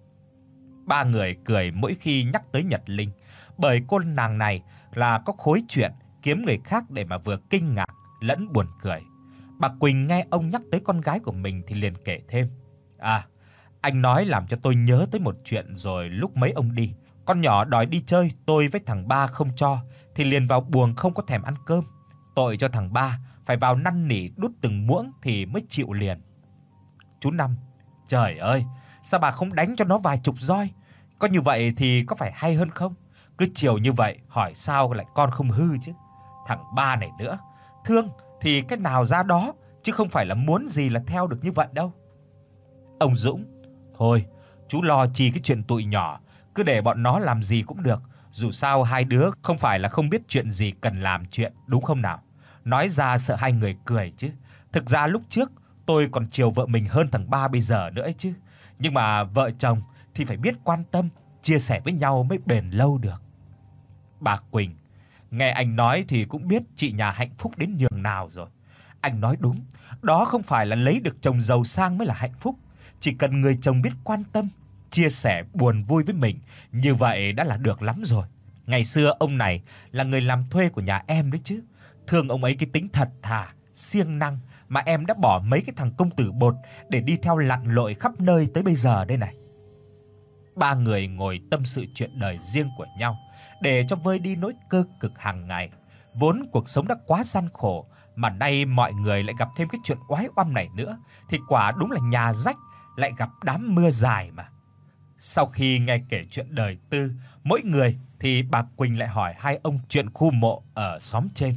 Ba người cười mỗi khi nhắc tới Nhật Linh, bởi cô nàng này là có khối chuyện kiếm người khác để mà vừa kinh ngạc lẫn buồn cười. Bà Quỳnh nghe ông nhắc tới con gái của mình thì liền kể thêm: "À, anh nói làm cho tôi nhớ tới một chuyện rồi lúc mấy ông đi, con nhỏ đòi đi chơi, tôi với thằng Ba không cho thì liền vào buồng không có thèm ăn cơm. Tội cho thằng Ba phải vào năn nỉ đút từng muỗng thì mới chịu liền." Chú Năm: "Trời ơi, sao bà không đánh cho nó vài chục roi? Có như vậy thì có phải hay hơn không? Cứ chiều như vậy hỏi sao lại con không hư chứ. Thằng Ba này nữa, thương thì cái nào ra đó, chứ không phải là muốn gì là theo được như vậy đâu." Ông Dũng: "Thôi, chú lo chi cái chuyện tụi nhỏ, cứ để bọn nó làm gì cũng được, dù sao hai đứa không phải là không biết chuyện gì cần làm chuyện, đúng không nào? Nói ra sợ hai người cười chứ. Thực ra lúc trước tôi còn chiều vợ mình hơn thằng Ba bây giờ nữa ấy chứ. Nhưng mà vợ chồng thì phải biết quan tâm, chia sẻ với nhau mới bền lâu được." Bà Quỳnh: "Nghe anh nói thì cũng biết chị nhà hạnh phúc đến nhường nào rồi. Anh nói đúng, đó không phải là lấy được chồng giàu sang mới là hạnh phúc, chỉ cần người chồng biết quan tâm, chia sẻ buồn vui với mình, như vậy đã là được lắm rồi. Ngày xưa ông này là người làm thuê của nhà em đấy chứ. Thương ông ấy cái tính thật thà, siêng năng mà em đã bỏ mấy cái thằng công tử bột để đi theo lặn lội khắp nơi tới bây giờ đây này." Ba người ngồi tâm sự chuyện đời riêng của nhau để cho vơi đi nỗi cơ cực hàng ngày. Vốn cuộc sống đã quá gian khổ, mà nay mọi người lại gặp thêm cái chuyện oái oăm này nữa thì quả đúng là nhà rách lại gặp đám mưa dài mà. Sau khi nghe kể chuyện đời tư mỗi người thì bà Quỳnh lại hỏi hai ông chuyện khu mộ ở xóm trên.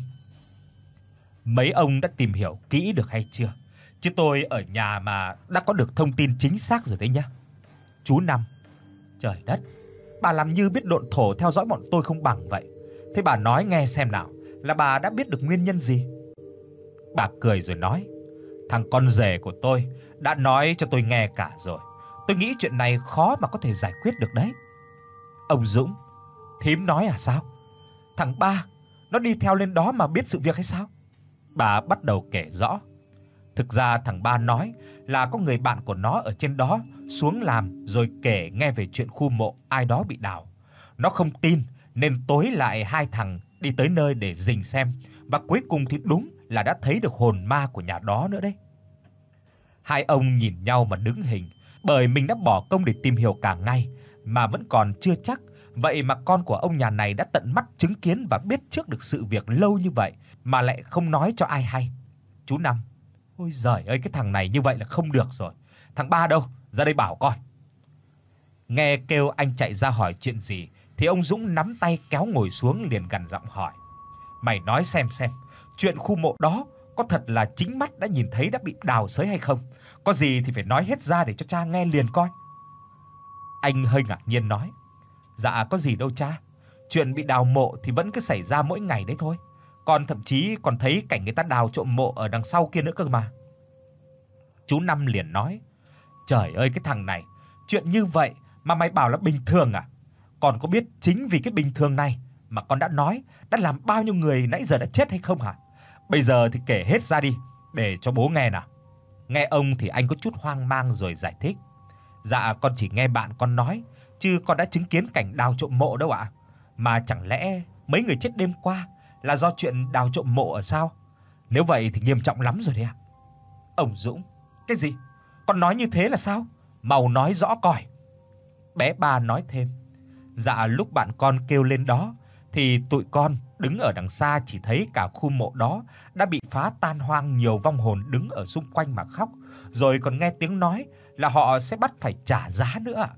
"Mấy ông đã tìm hiểu kỹ được hay chưa? Chứ tôi ở nhà mà đã có được thông tin chính xác rồi đấy nhá." Chú Năm: "Trời đất, bà làm như biết độn thổ theo dõi bọn tôi không bằng vậy. Thế bà nói nghe xem nào, là bà đã biết được nguyên nhân gì?" Bà cười rồi nói: "Thằng con rể của tôi đã nói cho tôi nghe cả rồi. Tôi nghĩ chuyện này khó mà có thể giải quyết được đấy." Ông Dũng: "Thím nói à sao? Thằng Ba nó đi theo lên đó mà biết sự việc hay sao?" Bà bắt đầu kể rõ. Thực ra thằng Ba nói là có người bạn của nó ở trên đó xuống làm rồi kể nghe về chuyện khu mộ ai đó bị đào. Nó không tin nên tối lại hai thằng đi tới nơi để rình xem, và cuối cùng thì đúng là đã thấy được hồn ma của nhà đó nữa đấy. Hai ông nhìn nhau mà đứng hình, bởi mình đã bỏ công để tìm hiểu cả ngày mà vẫn còn chưa chắc, vậy mà con của ông nhà này đã tận mắt chứng kiến và biết trước được sự việc lâu như vậy mà lại không nói cho ai hay. Chú Năm: "Ôi giời ơi, cái thằng này như vậy là không được rồi. Thằng Ba đâu? Ra đây bảo coi." Nghe kêu anh chạy ra hỏi chuyện gì thì ông Dũng nắm tay kéo ngồi xuống liền gằn giọng hỏi: "Mày nói xem xem, chuyện khu mộ đó có thật là chính mắt đã nhìn thấy đã bị đào xới hay không? Có gì thì phải nói hết ra để cho cha nghe liền coi." Anh hơi ngạc nhiên nói: "Dạ có gì đâu cha. Chuyện bị đào mộ thì vẫn cứ xảy ra mỗi ngày đấy thôi. Con thậm chí còn thấy cảnh người ta đào trộm mộ ở đằng sau kia nữa cơ mà." Chú Năm liền nói: "Trời ơi cái thằng này, chuyện như vậy mà mày bảo là bình thường à? Con có biết chính vì cái bình thường này mà con đã nói, đã làm bao nhiêu người nãy giờ đã chết hay không hả? Bây giờ thì kể hết ra đi để cho bố nghe nào." Nghe ông thì anh có chút hoang mang rồi giải thích: "Dạ con chỉ nghe bạn con nói, chứ con đã chứng kiến cảnh đào trộm mộ đâu ạ. Mà chẳng lẽ mấy người chết đêm qua là do chuyện đào trộm mộ ở sao? Nếu vậy thì nghiêm trọng lắm rồi đấy ạ." Ông Dũng: "Cái gì? Con nói như thế là sao? Mau nói rõ coi." Bé Ba nói thêm: "Dạ lúc bạn con kêu lên đó thì tụi con đứng ở đằng xa chỉ thấy cả khu mộ đó đã bị phá tan hoang, nhiều vong hồn đứng ở xung quanh mà khóc, rồi còn nghe tiếng nói là họ sẽ bắt phải trả giá nữa ạ."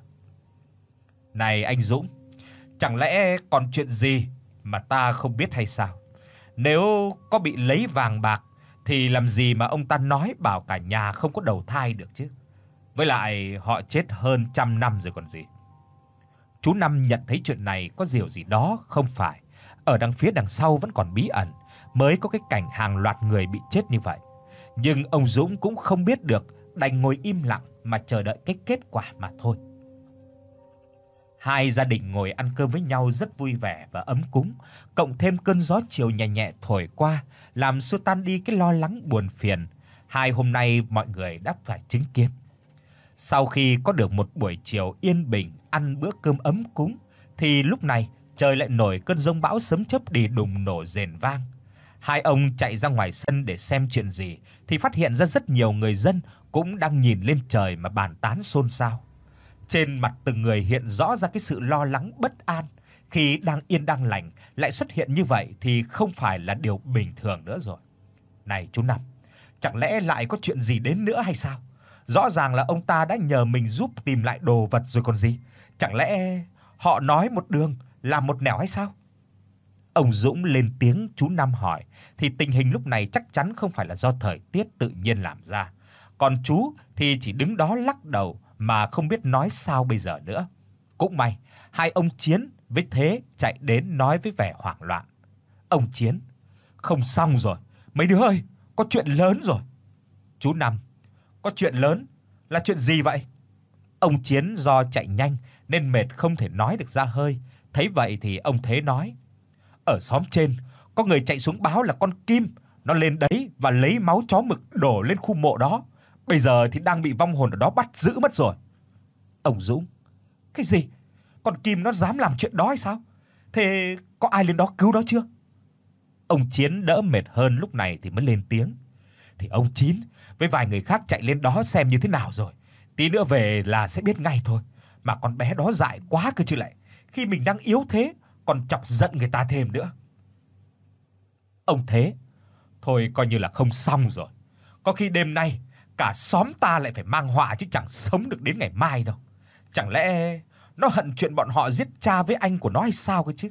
"Này anh Dũng, chẳng lẽ còn chuyện gì mà ta không biết hay sao? Nếu có bị lấy vàng bạc thì làm gì mà ông ta nói bảo cả nhà không có đầu thai được chứ? Với lại họ chết hơn trăm năm rồi còn gì." Chú Năm nhận thấy chuyện này có điều gì đó không phải, ở đằng phía đằng sau vẫn còn bí ẩn, mới có cái cảnh hàng loạt người bị chết như vậy. Nhưng ông Dũng cũng không biết được, đành ngồi im lặng mà chờ đợi cái kết quả mà thôi. Hai gia đình ngồi ăn cơm với nhau rất vui vẻ và ấm cúng, cộng thêm cơn gió chiều nhẹ nhẹ thổi qua, làm xua tan đi cái lo lắng buồn phiền hai hôm nay mọi người đã phải chứng kiến. Sau khi có được một buổi chiều yên bình ăn bữa cơm ấm cúng thì lúc này trời lại nổi cơn giông bão, sấm chớp đi đùng nổ rền vang. Hai ông chạy ra ngoài sân để xem chuyện gì thì phát hiện ra rất nhiều người dân cũng đang nhìn lên trời mà bàn tán xôn xao. Trên mặt từng người hiện rõ ra cái sự lo lắng bất an, khi đang yên đang lành lại xuất hiện như vậy thì không phải là điều bình thường nữa rồi. Này chú Năm, chẳng lẽ lại có chuyện gì đến nữa hay sao? Rõ ràng là ông ta đã nhờ mình giúp tìm lại đồ vật rồi còn gì. Chẳng lẽ họ nói một đường làm một nẻo hay sao? Ông Dũng lên tiếng chú Năm hỏi thì tình hình lúc này chắc chắn không phải là do thời tiết tự nhiên làm ra. Còn chú thì chỉ đứng đó lắc đầu mà không biết nói sao bây giờ nữa. Cũng may hai ông Chiến với Thế chạy đến nói với vẻ hoảng loạn. Ông Chiến: "Không xong rồi, mấy đứa ơi, có chuyện lớn rồi." Chú Năm: "Có chuyện lớn? Là chuyện gì vậy?" Ông Chiến do chạy nhanh nên mệt không thể nói được ra hơi. Thấy vậy thì ông Thế nói: "Ở xóm trên có người chạy xuống báo là con Kim nó lên đấy và lấy máu chó mực đổ lên khu mộ đó. Bây giờ thì đang bị vong hồn ở đó bắt giữ mất rồi." Ông Dũng: "Cái gì? Con Kim nó dám làm chuyện đó hay sao? Thế có ai lên đó cứu nó chưa?" Ông Chiến đỡ mệt hơn lúc này thì mới lên tiếng: "Thì ông Chín với vài người khác chạy lên đó xem như thế nào rồi. Tí nữa về là sẽ biết ngay thôi. Mà con bé đó dại quá cơ chứ lại. Khi mình đang yếu thế còn chọc giận người ta thêm nữa." Ông Thế: "Thôi coi như là không xong rồi. Có khi đêm nay cả xóm ta lại phải mang họa chứ chẳng sống được đến ngày mai đâu. Chẳng lẽ nó hận chuyện bọn họ giết cha với anh của nó hay sao cơ chứ?"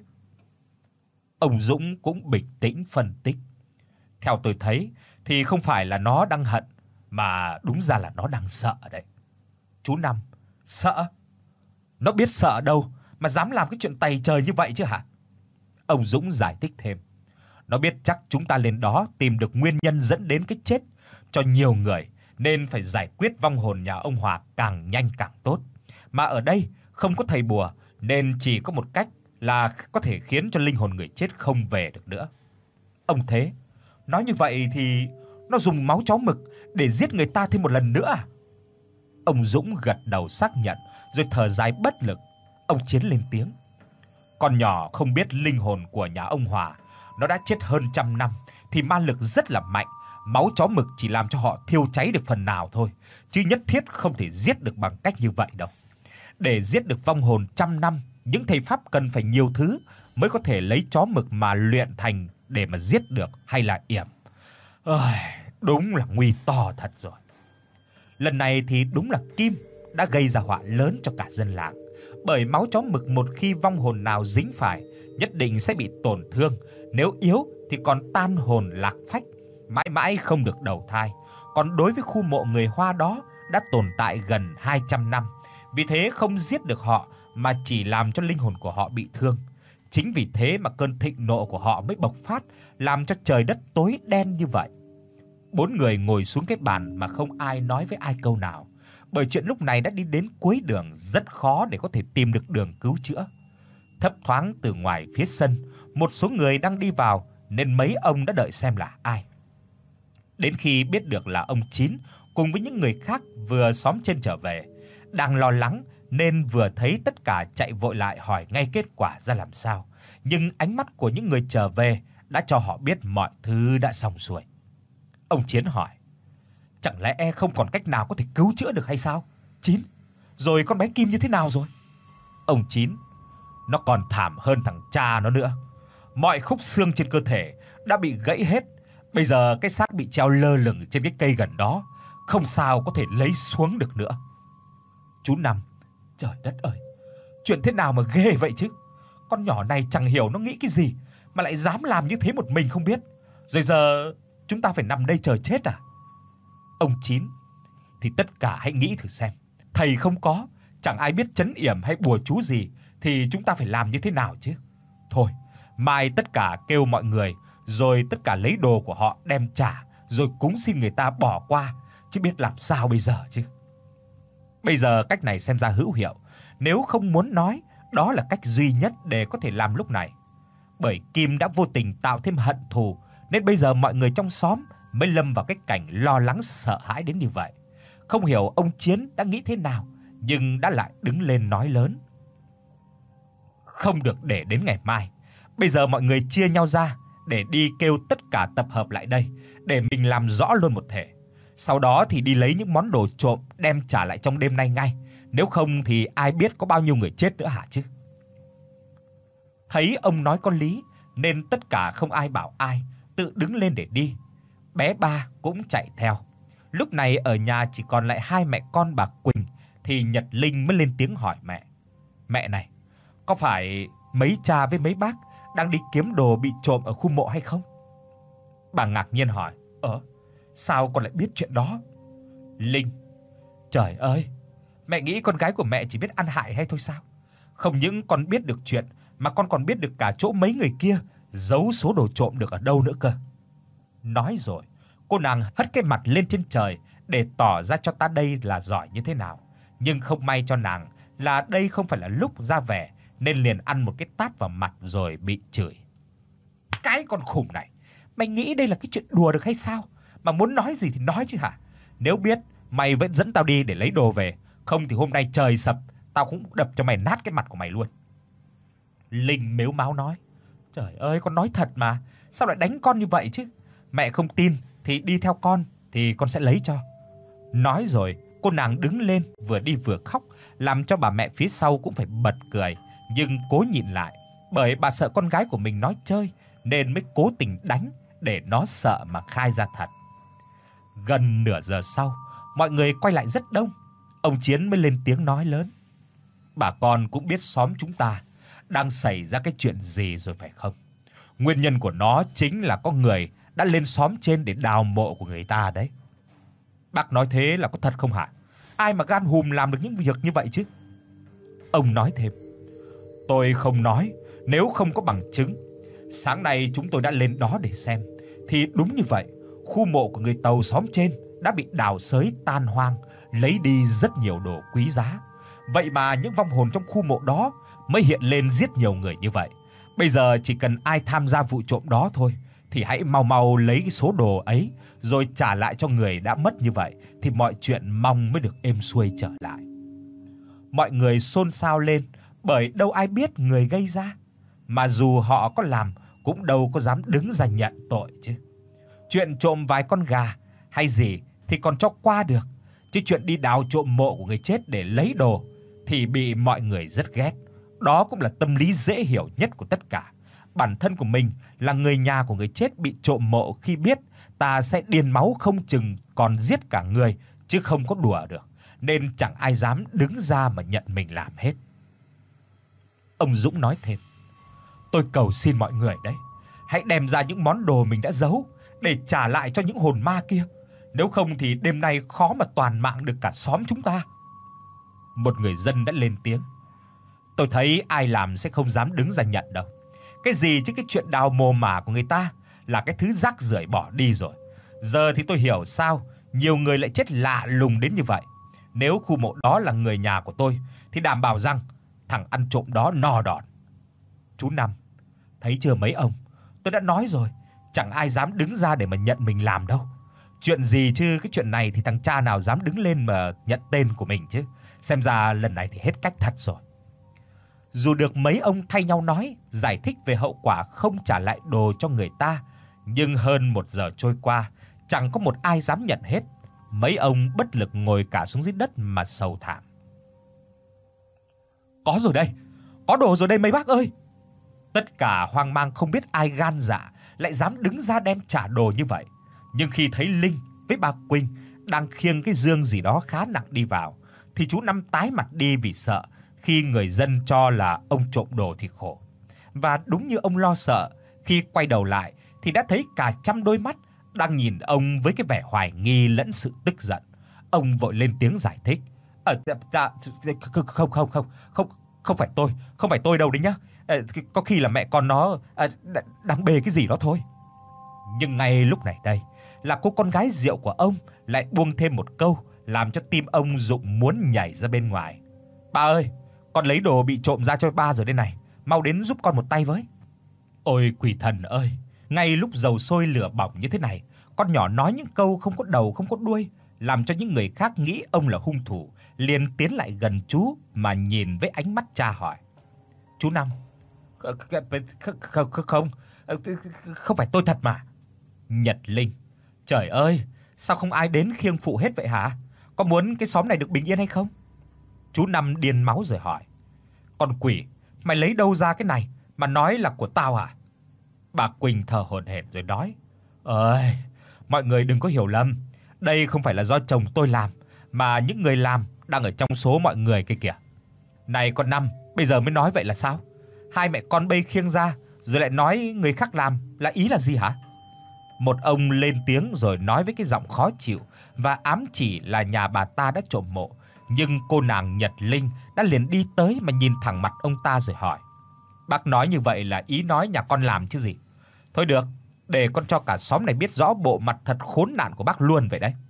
Ông Dũng cũng bình tĩnh phân tích: "Theo tôi thấy thì không phải là nó đang hận, mà đúng ra là nó đang sợ đấy." Chú Năm: "Sợ? Nó biết sợ đâu mà dám làm cái chuyện tày trời như vậy chứ hả?" Ông Dũng giải thích thêm: "Nó biết chắc chúng ta lên đó tìm được nguyên nhân dẫn đến cái chết cho nhiều người, nên phải giải quyết vong hồn nhà ông Hòa càng nhanh càng tốt. Mà ở đây không có thầy bùa nên chỉ có một cách là có thể khiến cho linh hồn người chết không về được nữa." Ông Thế: "Nói như vậy thì nó dùng máu chó mực để giết người ta thêm một lần nữa à? Ông Dũng gật đầu xác nhận, rồi thở dài bất lực. Ông Chiến lên tiếng: Con nhỏ không biết linh hồn của nhà ông Hòa, nó đã chết hơn trăm năm thì ma lực rất là mạnh, máu chó mực chỉ làm cho họ thiêu cháy được phần nào thôi, chứ nhất thiết không thể giết được bằng cách như vậy đâu. Để giết được vong hồn trăm năm, những thầy pháp cần phải nhiều thứ mới có thể lấy chó mực mà luyện thành để mà giết được hay là yểm. Ơi, đúng là nguy to thật rồi. Lần này thì đúng là Kim đã gây ra họa lớn cho cả dân làng, bởi máu chó mực một khi vong hồn nào dính phải, nhất định sẽ bị tổn thương, nếu yếu thì còn tan hồn lạc phách, mãi mãi không được đầu thai. Còn đối với khu mộ người Hoa đó đã tồn tại gần hai trăm năm, vì thế không giết được họ mà chỉ làm cho linh hồn của họ bị thương. Chính vì thế mà cơn thịnh nộ của họ mới bộc phát, làm cho trời đất tối đen như vậy. Bốn người ngồi xuống cái bàn mà không ai nói với ai câu nào, bởi chuyện lúc này đã đi đến cuối đường, rất khó để có thể tìm được đường cứu chữa. Thấp thoáng từ ngoài phía sân, một số người đang đi vào nên mấy ông đã đợi xem là ai. Đến khi biết được là ông Chín cùng với những người khác vừa xóm trên trở về, đang lo lắng nên vừa thấy tất cả chạy vội lại hỏi ngay kết quả ra làm sao, nhưng ánh mắt của những người trở về đã cho họ biết mọi thứ đã xong xuôi. Ông Chiến hỏi: Chẳng lẽ không còn cách nào có thể cứu chữa được hay sao? Chín, rồi con bé Kim như thế nào rồi? Ông Chín: Nó còn thảm hơn thằng cha nó nữa. Mọi khúc xương trên cơ thể đã bị gãy hết. Bây giờ cái xác bị treo lơ lửng trên cái cây gần đó, không sao có thể lấy xuống được nữa. Chú Năm: Trời đất ơi, chuyện thế nào mà ghê vậy chứ? Con nhỏ này chẳng hiểu nó nghĩ cái gì mà lại dám làm như thế một mình không biết. Rồi giờ chúng ta phải nằm đây chờ chết à? Ông Chín: Thì tất cả hãy nghĩ thử xem, thầy không có, chẳng ai biết trấn yểm hay bùa chú gì thì chúng ta phải làm như thế nào chứ? Thôi, mai tất cả kêu mọi người, rồi tất cả lấy đồ của họ đem trả, rồi cúng xin người ta bỏ qua, chứ biết làm sao bây giờ chứ. Bây giờ cách này xem ra hữu hiệu, nếu không muốn nói, đó là cách duy nhất để có thể làm lúc này. Bởi Kim đã vô tình tạo thêm hận thù, nên bây giờ mọi người trong xóm mới lâm vào cái cảnh lo lắng sợ hãi đến như vậy. Không hiểu ông Chiến đã nghĩ thế nào, nhưng đã lại đứng lên nói lớn: Không được để đến ngày mai. Bây giờ mọi người chia nhau ra để đi kêu tất cả tập hợp lại đây, để mình làm rõ luôn một thể. Sau đó thì đi lấy những món đồ trộm đem trả lại trong đêm nay ngay, nếu không thì ai biết có bao nhiêu người chết nữa hả chứ. Thấy ông nói có lý nên tất cả không ai bảo ai, tự đứng lên để đi. Bé Ba cũng chạy theo. Lúc này ở nhà chỉ còn lại hai mẹ con bà Quỳnh thì Nhật Linh mới lên tiếng hỏi mẹ: Mẹ này, có phải mấy cha với mấy bác đang đi kiếm đồ bị trộm ở khu mộ hay không? Bà ngạc nhiên hỏi: Ờ, sao con lại biết chuyện đó? Linh: Trời ơi, mẹ nghĩ con gái của mẹ chỉ biết ăn hại hay thôi sao? Không những con biết được chuyện mà con còn biết được cả chỗ mấy người kia giấu số đồ trộm được ở đâu nữa cơ. Nói rồi, cô nàng hất cái mặt lên trên trời để tỏ ra cho ta đây là giỏi như thế nào, nhưng không may cho nàng là đây không phải là lúc ra vẻ, nên liền ăn một cái tát vào mặt rồi bị chửi. Cái con khủng này, mày nghĩ đây là cái chuyện đùa được hay sao? Mà muốn nói gì thì nói chứ hả? Nếu biết, mày vẫn dẫn tao đi để lấy đồ về, không thì hôm nay trời sập, tao cũng đập cho mày nát cái mặt của mày luôn. Linh mếu máo nói: Trời ơi, con nói thật mà, sao lại đánh con như vậy chứ? Mẹ không tin thì đi theo con thì con sẽ lấy cho. Nói rồi, cô nàng đứng lên vừa đi vừa khóc, làm cho bà mẹ phía sau cũng phải bật cười, nhưng cố nhịn lại, bởi bà sợ con gái của mình nói chơi nên mới cố tình đánh để nó sợ mà khai ra thật. Gần nửa giờ sau, mọi người quay lại rất đông. Ông Chiến mới lên tiếng nói lớn: Bà con cũng biết xóm chúng ta đang xảy ra cái chuyện gì rồi phải không? Nguyên nhân của nó chính là có người đã lên xóm trên để đào mộ của người ta đấy. Bác nói thế là có thật không hả? Ai mà gan hùm làm được những việc như vậy chứ? Ông nói thêm: Tôi không nói nếu không có bằng chứng. Sáng nay chúng tôi đã lên đó để xem, thì đúng như vậy, khu mộ của người Tàu xóm trên đã bị đào xới tan hoang, lấy đi rất nhiều đồ quý giá. Vậy mà những vong hồn trong khu mộ đó mới hiện lên giết nhiều người như vậy. Bây giờ chỉ cần ai tham gia vụ trộm đó thôi thì hãy mau mau lấy cái số đồ ấy rồi trả lại cho người đã mất, như vậy thì mọi chuyện mong mới được êm xuôi trở lại. Mọi người xôn xao lên, bởi đâu ai biết người gây ra, mà dù họ có làm cũng đâu có dám đứng ra nhận tội chứ. Chuyện trộm vài con gà hay gì thì còn cho qua được, chứ chuyện đi đào trộm mộ của người chết để lấy đồ thì bị mọi người rất ghét. Đó cũng là tâm lý dễ hiểu nhất của tất cả. Bản thân của mình là người nhà của người chết bị trộm mộ, khi biết ta sẽ điên máu không chừng còn giết cả người chứ không có đùa được, nên chẳng ai dám đứng ra mà nhận mình làm hết. Ông Dũng nói thêm: "Tôi cầu xin mọi người đấy, hãy đem ra những món đồ mình đã giấu để trả lại cho những hồn ma kia, nếu không thì đêm nay khó mà toàn mạng được cả xóm chúng ta." Một người dân đã lên tiếng: "Tôi thấy ai làm sẽ không dám đứng ra nhận đâu. Cái gì chứ cái chuyện đào mồ mả của người ta là cái thứ rác rưởi bỏ đi rồi. Giờ thì tôi hiểu sao nhiều người lại chết lạ lùng đến như vậy. Nếu khu mộ đó là người nhà của tôi thì đảm bảo rằng thằng ăn trộm đó no đòn." Chú Năm: "Thấy chưa mấy ông, tôi đã nói rồi, chẳng ai dám đứng ra để mà nhận mình làm đâu. Chuyện gì chứ cái chuyện này thì thằng cha nào dám đứng lên mà nhận tên của mình chứ. Xem ra lần này thì hết cách thật rồi." Dù được mấy ông thay nhau nói, giải thích về hậu quả không trả lại đồ cho người ta, nhưng hơn một giờ trôi qua, chẳng có một ai dám nhận hết. Mấy ông bất lực ngồi cả xuống dưới đất mà sầu thảm. "Có rồi đây, có đồ rồi đây mấy bác ơi." Tất cả hoang mang không biết ai gan dạ lại dám đứng ra đem trả đồ như vậy. Nhưng khi thấy Linh với bà Quỳnh đang khiêng cái dương gì đó khá nặng đi vào, thì chú Năm tái mặt đi vì sợ khi người dân cho là ông trộm đồ thì khổ. Và đúng như ông lo sợ, khi quay đầu lại thì đã thấy cả trăm đôi mắt đang nhìn ông với cái vẻ hoài nghi lẫn sự tức giận. Ông vội lên tiếng giải thích: "Ờ dạ, không không không không, không không phải tôi, không phải tôi đâu đấy nhá. Có khi là mẹ con nó đang bê cái gì đó thôi." Nhưng ngay lúc này đây, là cô con gái rượu của ông lại buông thêm một câu làm cho tim ông rụng muốn nhảy ra bên ngoài. "Ba ơi, con lấy đồ bị trộm ra cho ba rồi đây này, mau đến giúp con một tay với." Ôi quỷ thần ơi, ngay lúc dầu sôi lửa bỏng như thế này, con nhỏ nói những câu không có đầu không có đuôi, làm cho những người khác nghĩ ông là hung thủ, liền tiến lại gần chú mà nhìn với ánh mắt tra hỏi. Chú Năm: "Không không, không phải tôi thật mà." Nhật Linh: "Trời ơi, sao không ai đến khiêng phụ hết vậy hả? Có muốn cái xóm này được bình yên hay không?" Chú Năm điên máu rồi hỏi: "Con quỷ, mày lấy đâu ra cái này mà nói là của tao hả?" Bà Quỳnh thở hổn hển rồi nói: "Ơi, mọi người đừng có hiểu lầm, đây không phải là do chồng tôi làm, mà những người làm đang ở trong số mọi người kia kìa." "Này con Năm, bây giờ mới nói vậy là sao? Hai mẹ con bây khiêng ra rồi lại nói người khác làm, là ý là gì hả?" Một ông lên tiếng rồi nói với cái giọng khó chịu và ám chỉ là nhà bà ta đã trộm mộ, nhưng cô nàng Nhật Linh đã liền đi tới mà nhìn thẳng mặt ông ta rồi hỏi: "Bác nói như vậy là ý nói nhà con làm chứ gì? Thôi được, để con cho cả xóm này biết rõ bộ mặt thật khốn nạn của bác luôn vậy đấy."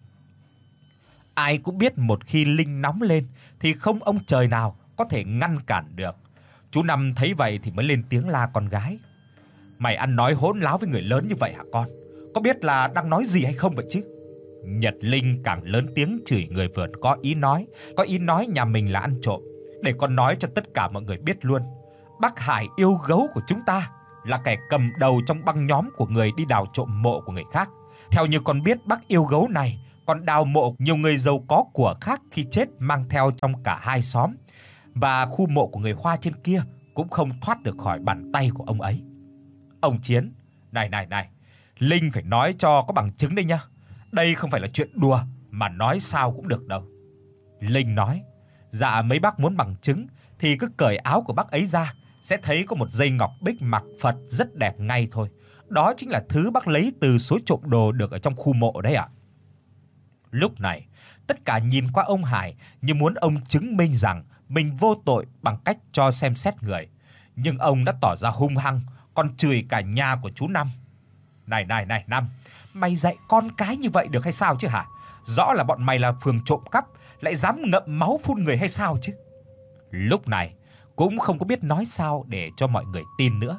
Ai cũng biết một khi Linh nóng lên thì không ông trời nào có thể ngăn cản được. Chú Năm thấy vậy thì mới lên tiếng la con gái: "Mày ăn nói hỗn láo với người lớn như vậy hả con? Có biết là đang nói gì hay không vậy chứ?" Nhật Linh càng lớn tiếng chửi người vườn có ý nói, có ý nói nhà mình là ăn trộm. "Để con nói cho tất cả mọi người biết luôn, bác Hải yêu gấu của chúng ta là kẻ cầm đầu trong băng nhóm của người đi đào trộm mộ của người khác. Theo như con biết, bác yêu gấu này còn đào mộ nhiều người giàu có của khác khi chết mang theo trong cả hai xóm, và khu mộ của người Hoa trên kia cũng không thoát được khỏi bàn tay của ông ấy." Ông Chiến: "Này này này, Linh phải nói cho có bằng chứng đây nhá. Đây không phải là chuyện đùa mà nói sao cũng được đâu." Linh nói: "Dạ mấy bác muốn bằng chứng thì cứ cởi áo của bác ấy ra, sẽ thấy có một dây ngọc bích mặt Phật rất đẹp ngay thôi. Đó chính là thứ bác lấy từ số trộm đồ được ở trong khu mộ đấy ạ." Lúc này, tất cả nhìn qua ông Hải như muốn ông chứng minh rằng mình vô tội bằng cách cho xem xét người, nhưng ông đã tỏ ra hung hăng, còn chửi cả nhà của chú Năm. "Này này này Năm, mày dạy con cái như vậy được hay sao chứ hả? Rõ là bọn mày là phường trộm cắp, lại dám ngậm máu phun người hay sao chứ?" Lúc này cũng không có biết nói sao để cho mọi người tin nữa,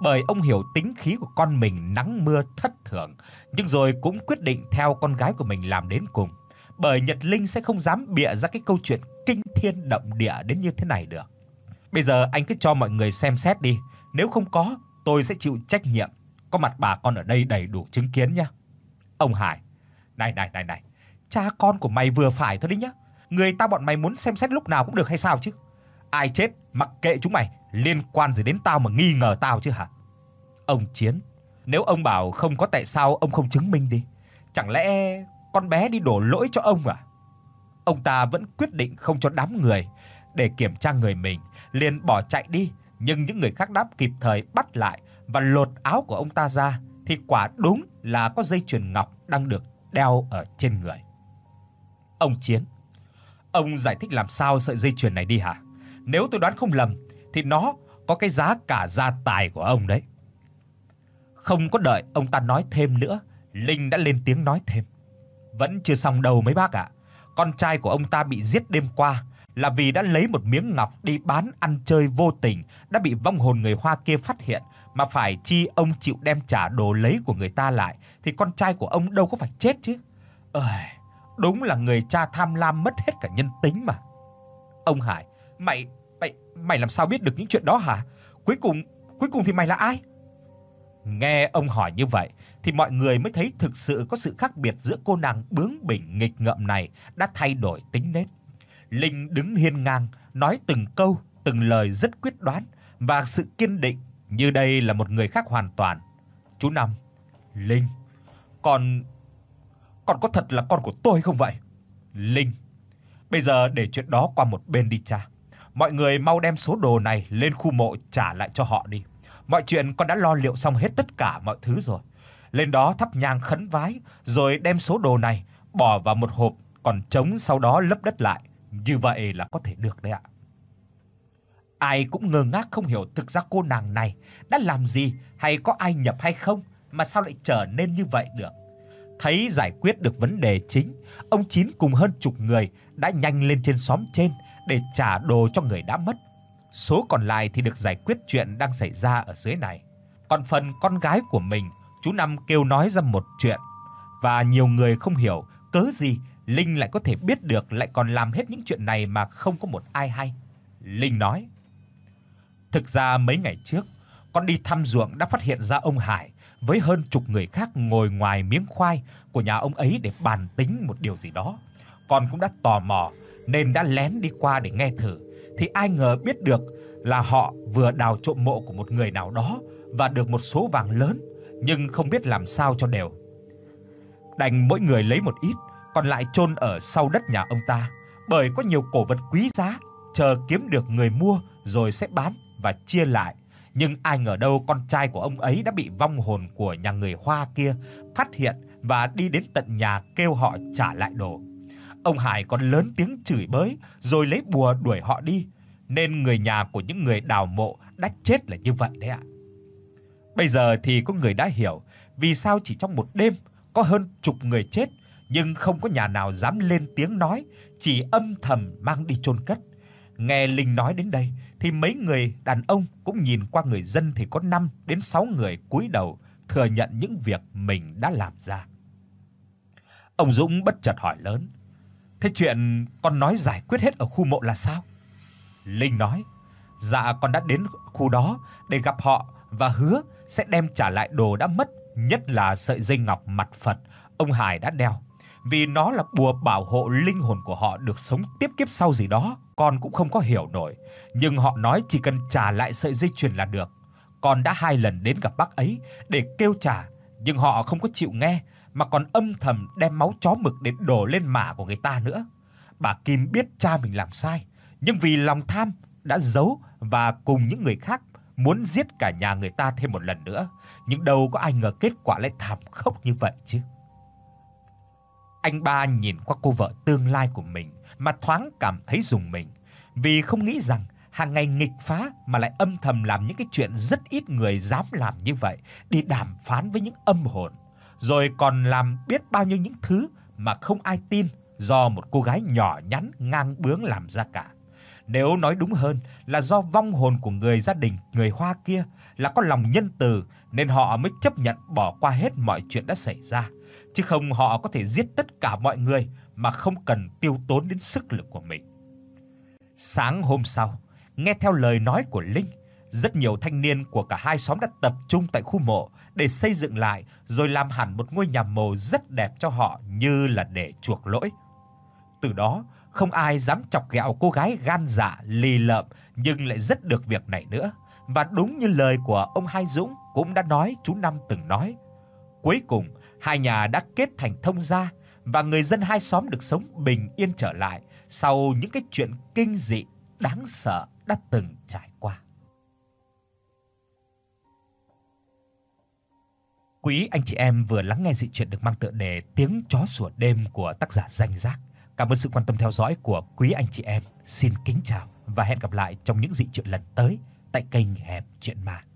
bởi ông hiểu tính khí của con mình nắng mưa thất thường, nhưng rồi cũng quyết định theo con gái của mình làm đến cùng, bởi Nhật Linh sẽ không dám bịa ra cái câu chuyện kinh thiên động địa đến như thế này được. Bây giờ anh cứ cho mọi người xem xét đi, nếu không có, tôi sẽ chịu trách nhiệm. Có mặt bà con ở đây đầy đủ chứng kiến nhá. Ông Hải, này này này này, cha con của mày vừa phải thôi đấy nhá. Người ta bọn mày muốn xem xét lúc nào cũng được hay sao chứ? Ai chết mặc kệ chúng mày, liên quan gì đến tao mà nghi ngờ tao chứ hả? Ông Chiến, nếu ông bảo không có tại sao ông không chứng minh đi? Chẳng lẽ con bé đi đổ lỗi cho ông à? Ông ta vẫn quyết định không cho đám người để kiểm tra người mình, liền bỏ chạy đi, nhưng những người khác đã kịp thời bắt lại và lột áo của ông ta ra thì quả đúng là có dây chuyền ngọc đang được đeo ở trên người. Ông Chiến, ông giải thích làm sao sợi dây chuyền này đi hả? Nếu tôi đoán không lầm thì nó có cái giá cả gia tài của ông đấy. Không có đợi ông ta nói thêm nữa, Linh đã lên tiếng nói thêm. Vẫn chưa xong đâu mấy bác ạ. Con trai của ông ta bị giết đêm qua là vì đã lấy một miếng ngọc đi bán ăn chơi vô tình, đã bị vong hồn người Hoa kia phát hiện, mà phải chi ông chịu đem trả đồ lấy của người ta lại thì con trai của ông đâu có phải chết chứ. Ơi, đúng là người cha tham lam mất hết cả nhân tính mà. Ông Hải, mày mày mày làm sao biết được những chuyện đó hả? Cuối cùng cuối cùng thì mày là ai? Nghe ông hỏi như vậy thì mọi người mới thấy thực sự có sự khác biệt giữa cô nàng bướng bỉnh nghịch ngợm này đã thay đổi tính nết. Linh đứng hiên ngang, nói từng câu, từng lời rất quyết đoán và sự kiên định như đây là một người khác hoàn toàn. Chú Năm, Linh, con con có thật là con của tôi không vậy? Linh, bây giờ để chuyện đó qua một bên đi cha. Mọi người mau đem số đồ này lên khu mộ trả lại cho họ đi. Mọi chuyện con đã lo liệu xong hết tất cả mọi thứ rồi. Lên đó thắp nhang khấn vái rồi đem số đồ này bỏ vào một hộp còn trống, sau đó lấp đất lại. Như vậy là có thể được đấy ạ. Ai cũng ngơ ngác không hiểu thực ra cô nàng này đã làm gì hay có ai nhập hay không mà sao lại trở nên như vậy được. Thấy giải quyết được vấn đề chính, ông Chín cùng hơn chục người đã nhanh lên trên xóm trên để trả đồ cho người đã mất. Số còn lại thì được giải quyết chuyện đang xảy ra ở dưới này. Còn phần con gái của mình, chú Năm kêu nói ra một chuyện và nhiều người không hiểu cớ gì Linh lại có thể biết được, lại còn làm hết những chuyện này mà không có một ai hay. Linh nói: "Thực ra mấy ngày trước, con đi thăm ruộng đã phát hiện ra ông Hải với hơn chục người khác ngồi ngoài miếng khoai của nhà ông ấy để bàn tính một điều gì đó. Con cũng đã tò mò nên đã lén đi qua để nghe thử, thì ai ngờ biết được là họ vừa đào trộm mộ của một người nào đó và được một số vàng lớn, nhưng không biết làm sao cho đều. Đành mỗi người lấy một ít, còn lại chôn ở sau đất nhà ông ta, bởi có nhiều cổ vật quý giá, chờ kiếm được người mua rồi sẽ bán và chia lại. Nhưng ai ngờ đâu con trai của ông ấy đã bị vong hồn của nhà người Hoa kia phát hiện và đi đến tận nhà kêu họ trả lại đồ. Ông Hải còn lớn tiếng chửi bới rồi lấy bùa đuổi họ đi, nên người nhà của những người đào mộ đã chết là như vậy đấy ạ." Bây giờ thì có người đã hiểu vì sao chỉ trong một đêm có hơn chục người chết, nhưng không có nhà nào dám lên tiếng nói, chỉ âm thầm mang đi chôn cất. Nghe Linh nói đến đây thì mấy người đàn ông cũng nhìn qua người dân thì có năm đến sáu người cúi đầu thừa nhận những việc mình đã làm ra. Ông Dũng bất chợt hỏi lớn: "Thế chuyện con nói giải quyết hết ở khu mộ là sao?" Linh nói: "Dạ con đã đến khu đó để gặp họ và hứa sẽ đem trả lại đồ đã mất, nhất là sợi dây ngọc mặt Phật ông Hải đã đeo, vì nó là bùa bảo hộ linh hồn của họ được sống tiếp kiếp sau gì đó, con cũng không có hiểu nổi, nhưng họ nói chỉ cần trả lại sợi dây chuyền là được. Con đã hai lần đến gặp bác ấy để kêu trả, nhưng họ không có chịu nghe mà còn âm thầm đem máu chó mực để đổ lên mả của người ta nữa. Bà Kim biết cha mình làm sai, nhưng vì lòng tham đã giấu và cùng những người khác muốn giết cả nhà người ta thêm một lần nữa, nhưng đâu có ai ngờ kết quả lại thảm khốc như vậy chứ." Anh ba nhìn qua cô vợ tương lai của mình mà thoáng cảm thấy rùng mình, vì không nghĩ rằng hàng ngày nghịch phá mà lại âm thầm làm những cái chuyện rất ít người dám làm như vậy, đi đàm phán với những âm hồn, rồi còn làm biết bao nhiêu những thứ mà không ai tin do một cô gái nhỏ nhắn ngang bướng làm ra cả. Nếu nói đúng hơn là do vong hồn của người gia đình người Hoa kia là có lòng nhân từ nên họ mới chấp nhận bỏ qua hết mọi chuyện đã xảy ra, chứ không họ có thể giết tất cả mọi người mà không cần tiêu tốn đến sức lực của mình. Sáng hôm sau, nghe theo lời nói của Linh, rất nhiều thanh niên của cả hai xóm đã tập trung tại khu mộ để xây dựng lại rồi làm hẳn một ngôi nhà mồ rất đẹp cho họ như là để chuộc lỗi. Từ đó, không ai dám chọc ghẹo cô gái gan dạ lì lợm nhưng lại rất được việc này nữa. Và đúng như lời của ông Hai Dũng cũng đã nói, chú Năm từng nói, cuối cùng hai nhà đã kết thành thông gia và người dân hai xóm được sống bình yên trở lại sau những cái chuyện kinh dị đáng sợ đã từng trải qua. Quý anh chị em vừa lắng nghe dị truyện được mang tựa đề Tiếng chó sủa đêm của tác giả Danh Giác. Cảm ơn sự quan tâm theo dõi của quý anh chị em. Xin kính chào và hẹn gặp lại trong những dị truyện lần tới tại kênh Hẻm Chuyện Ma.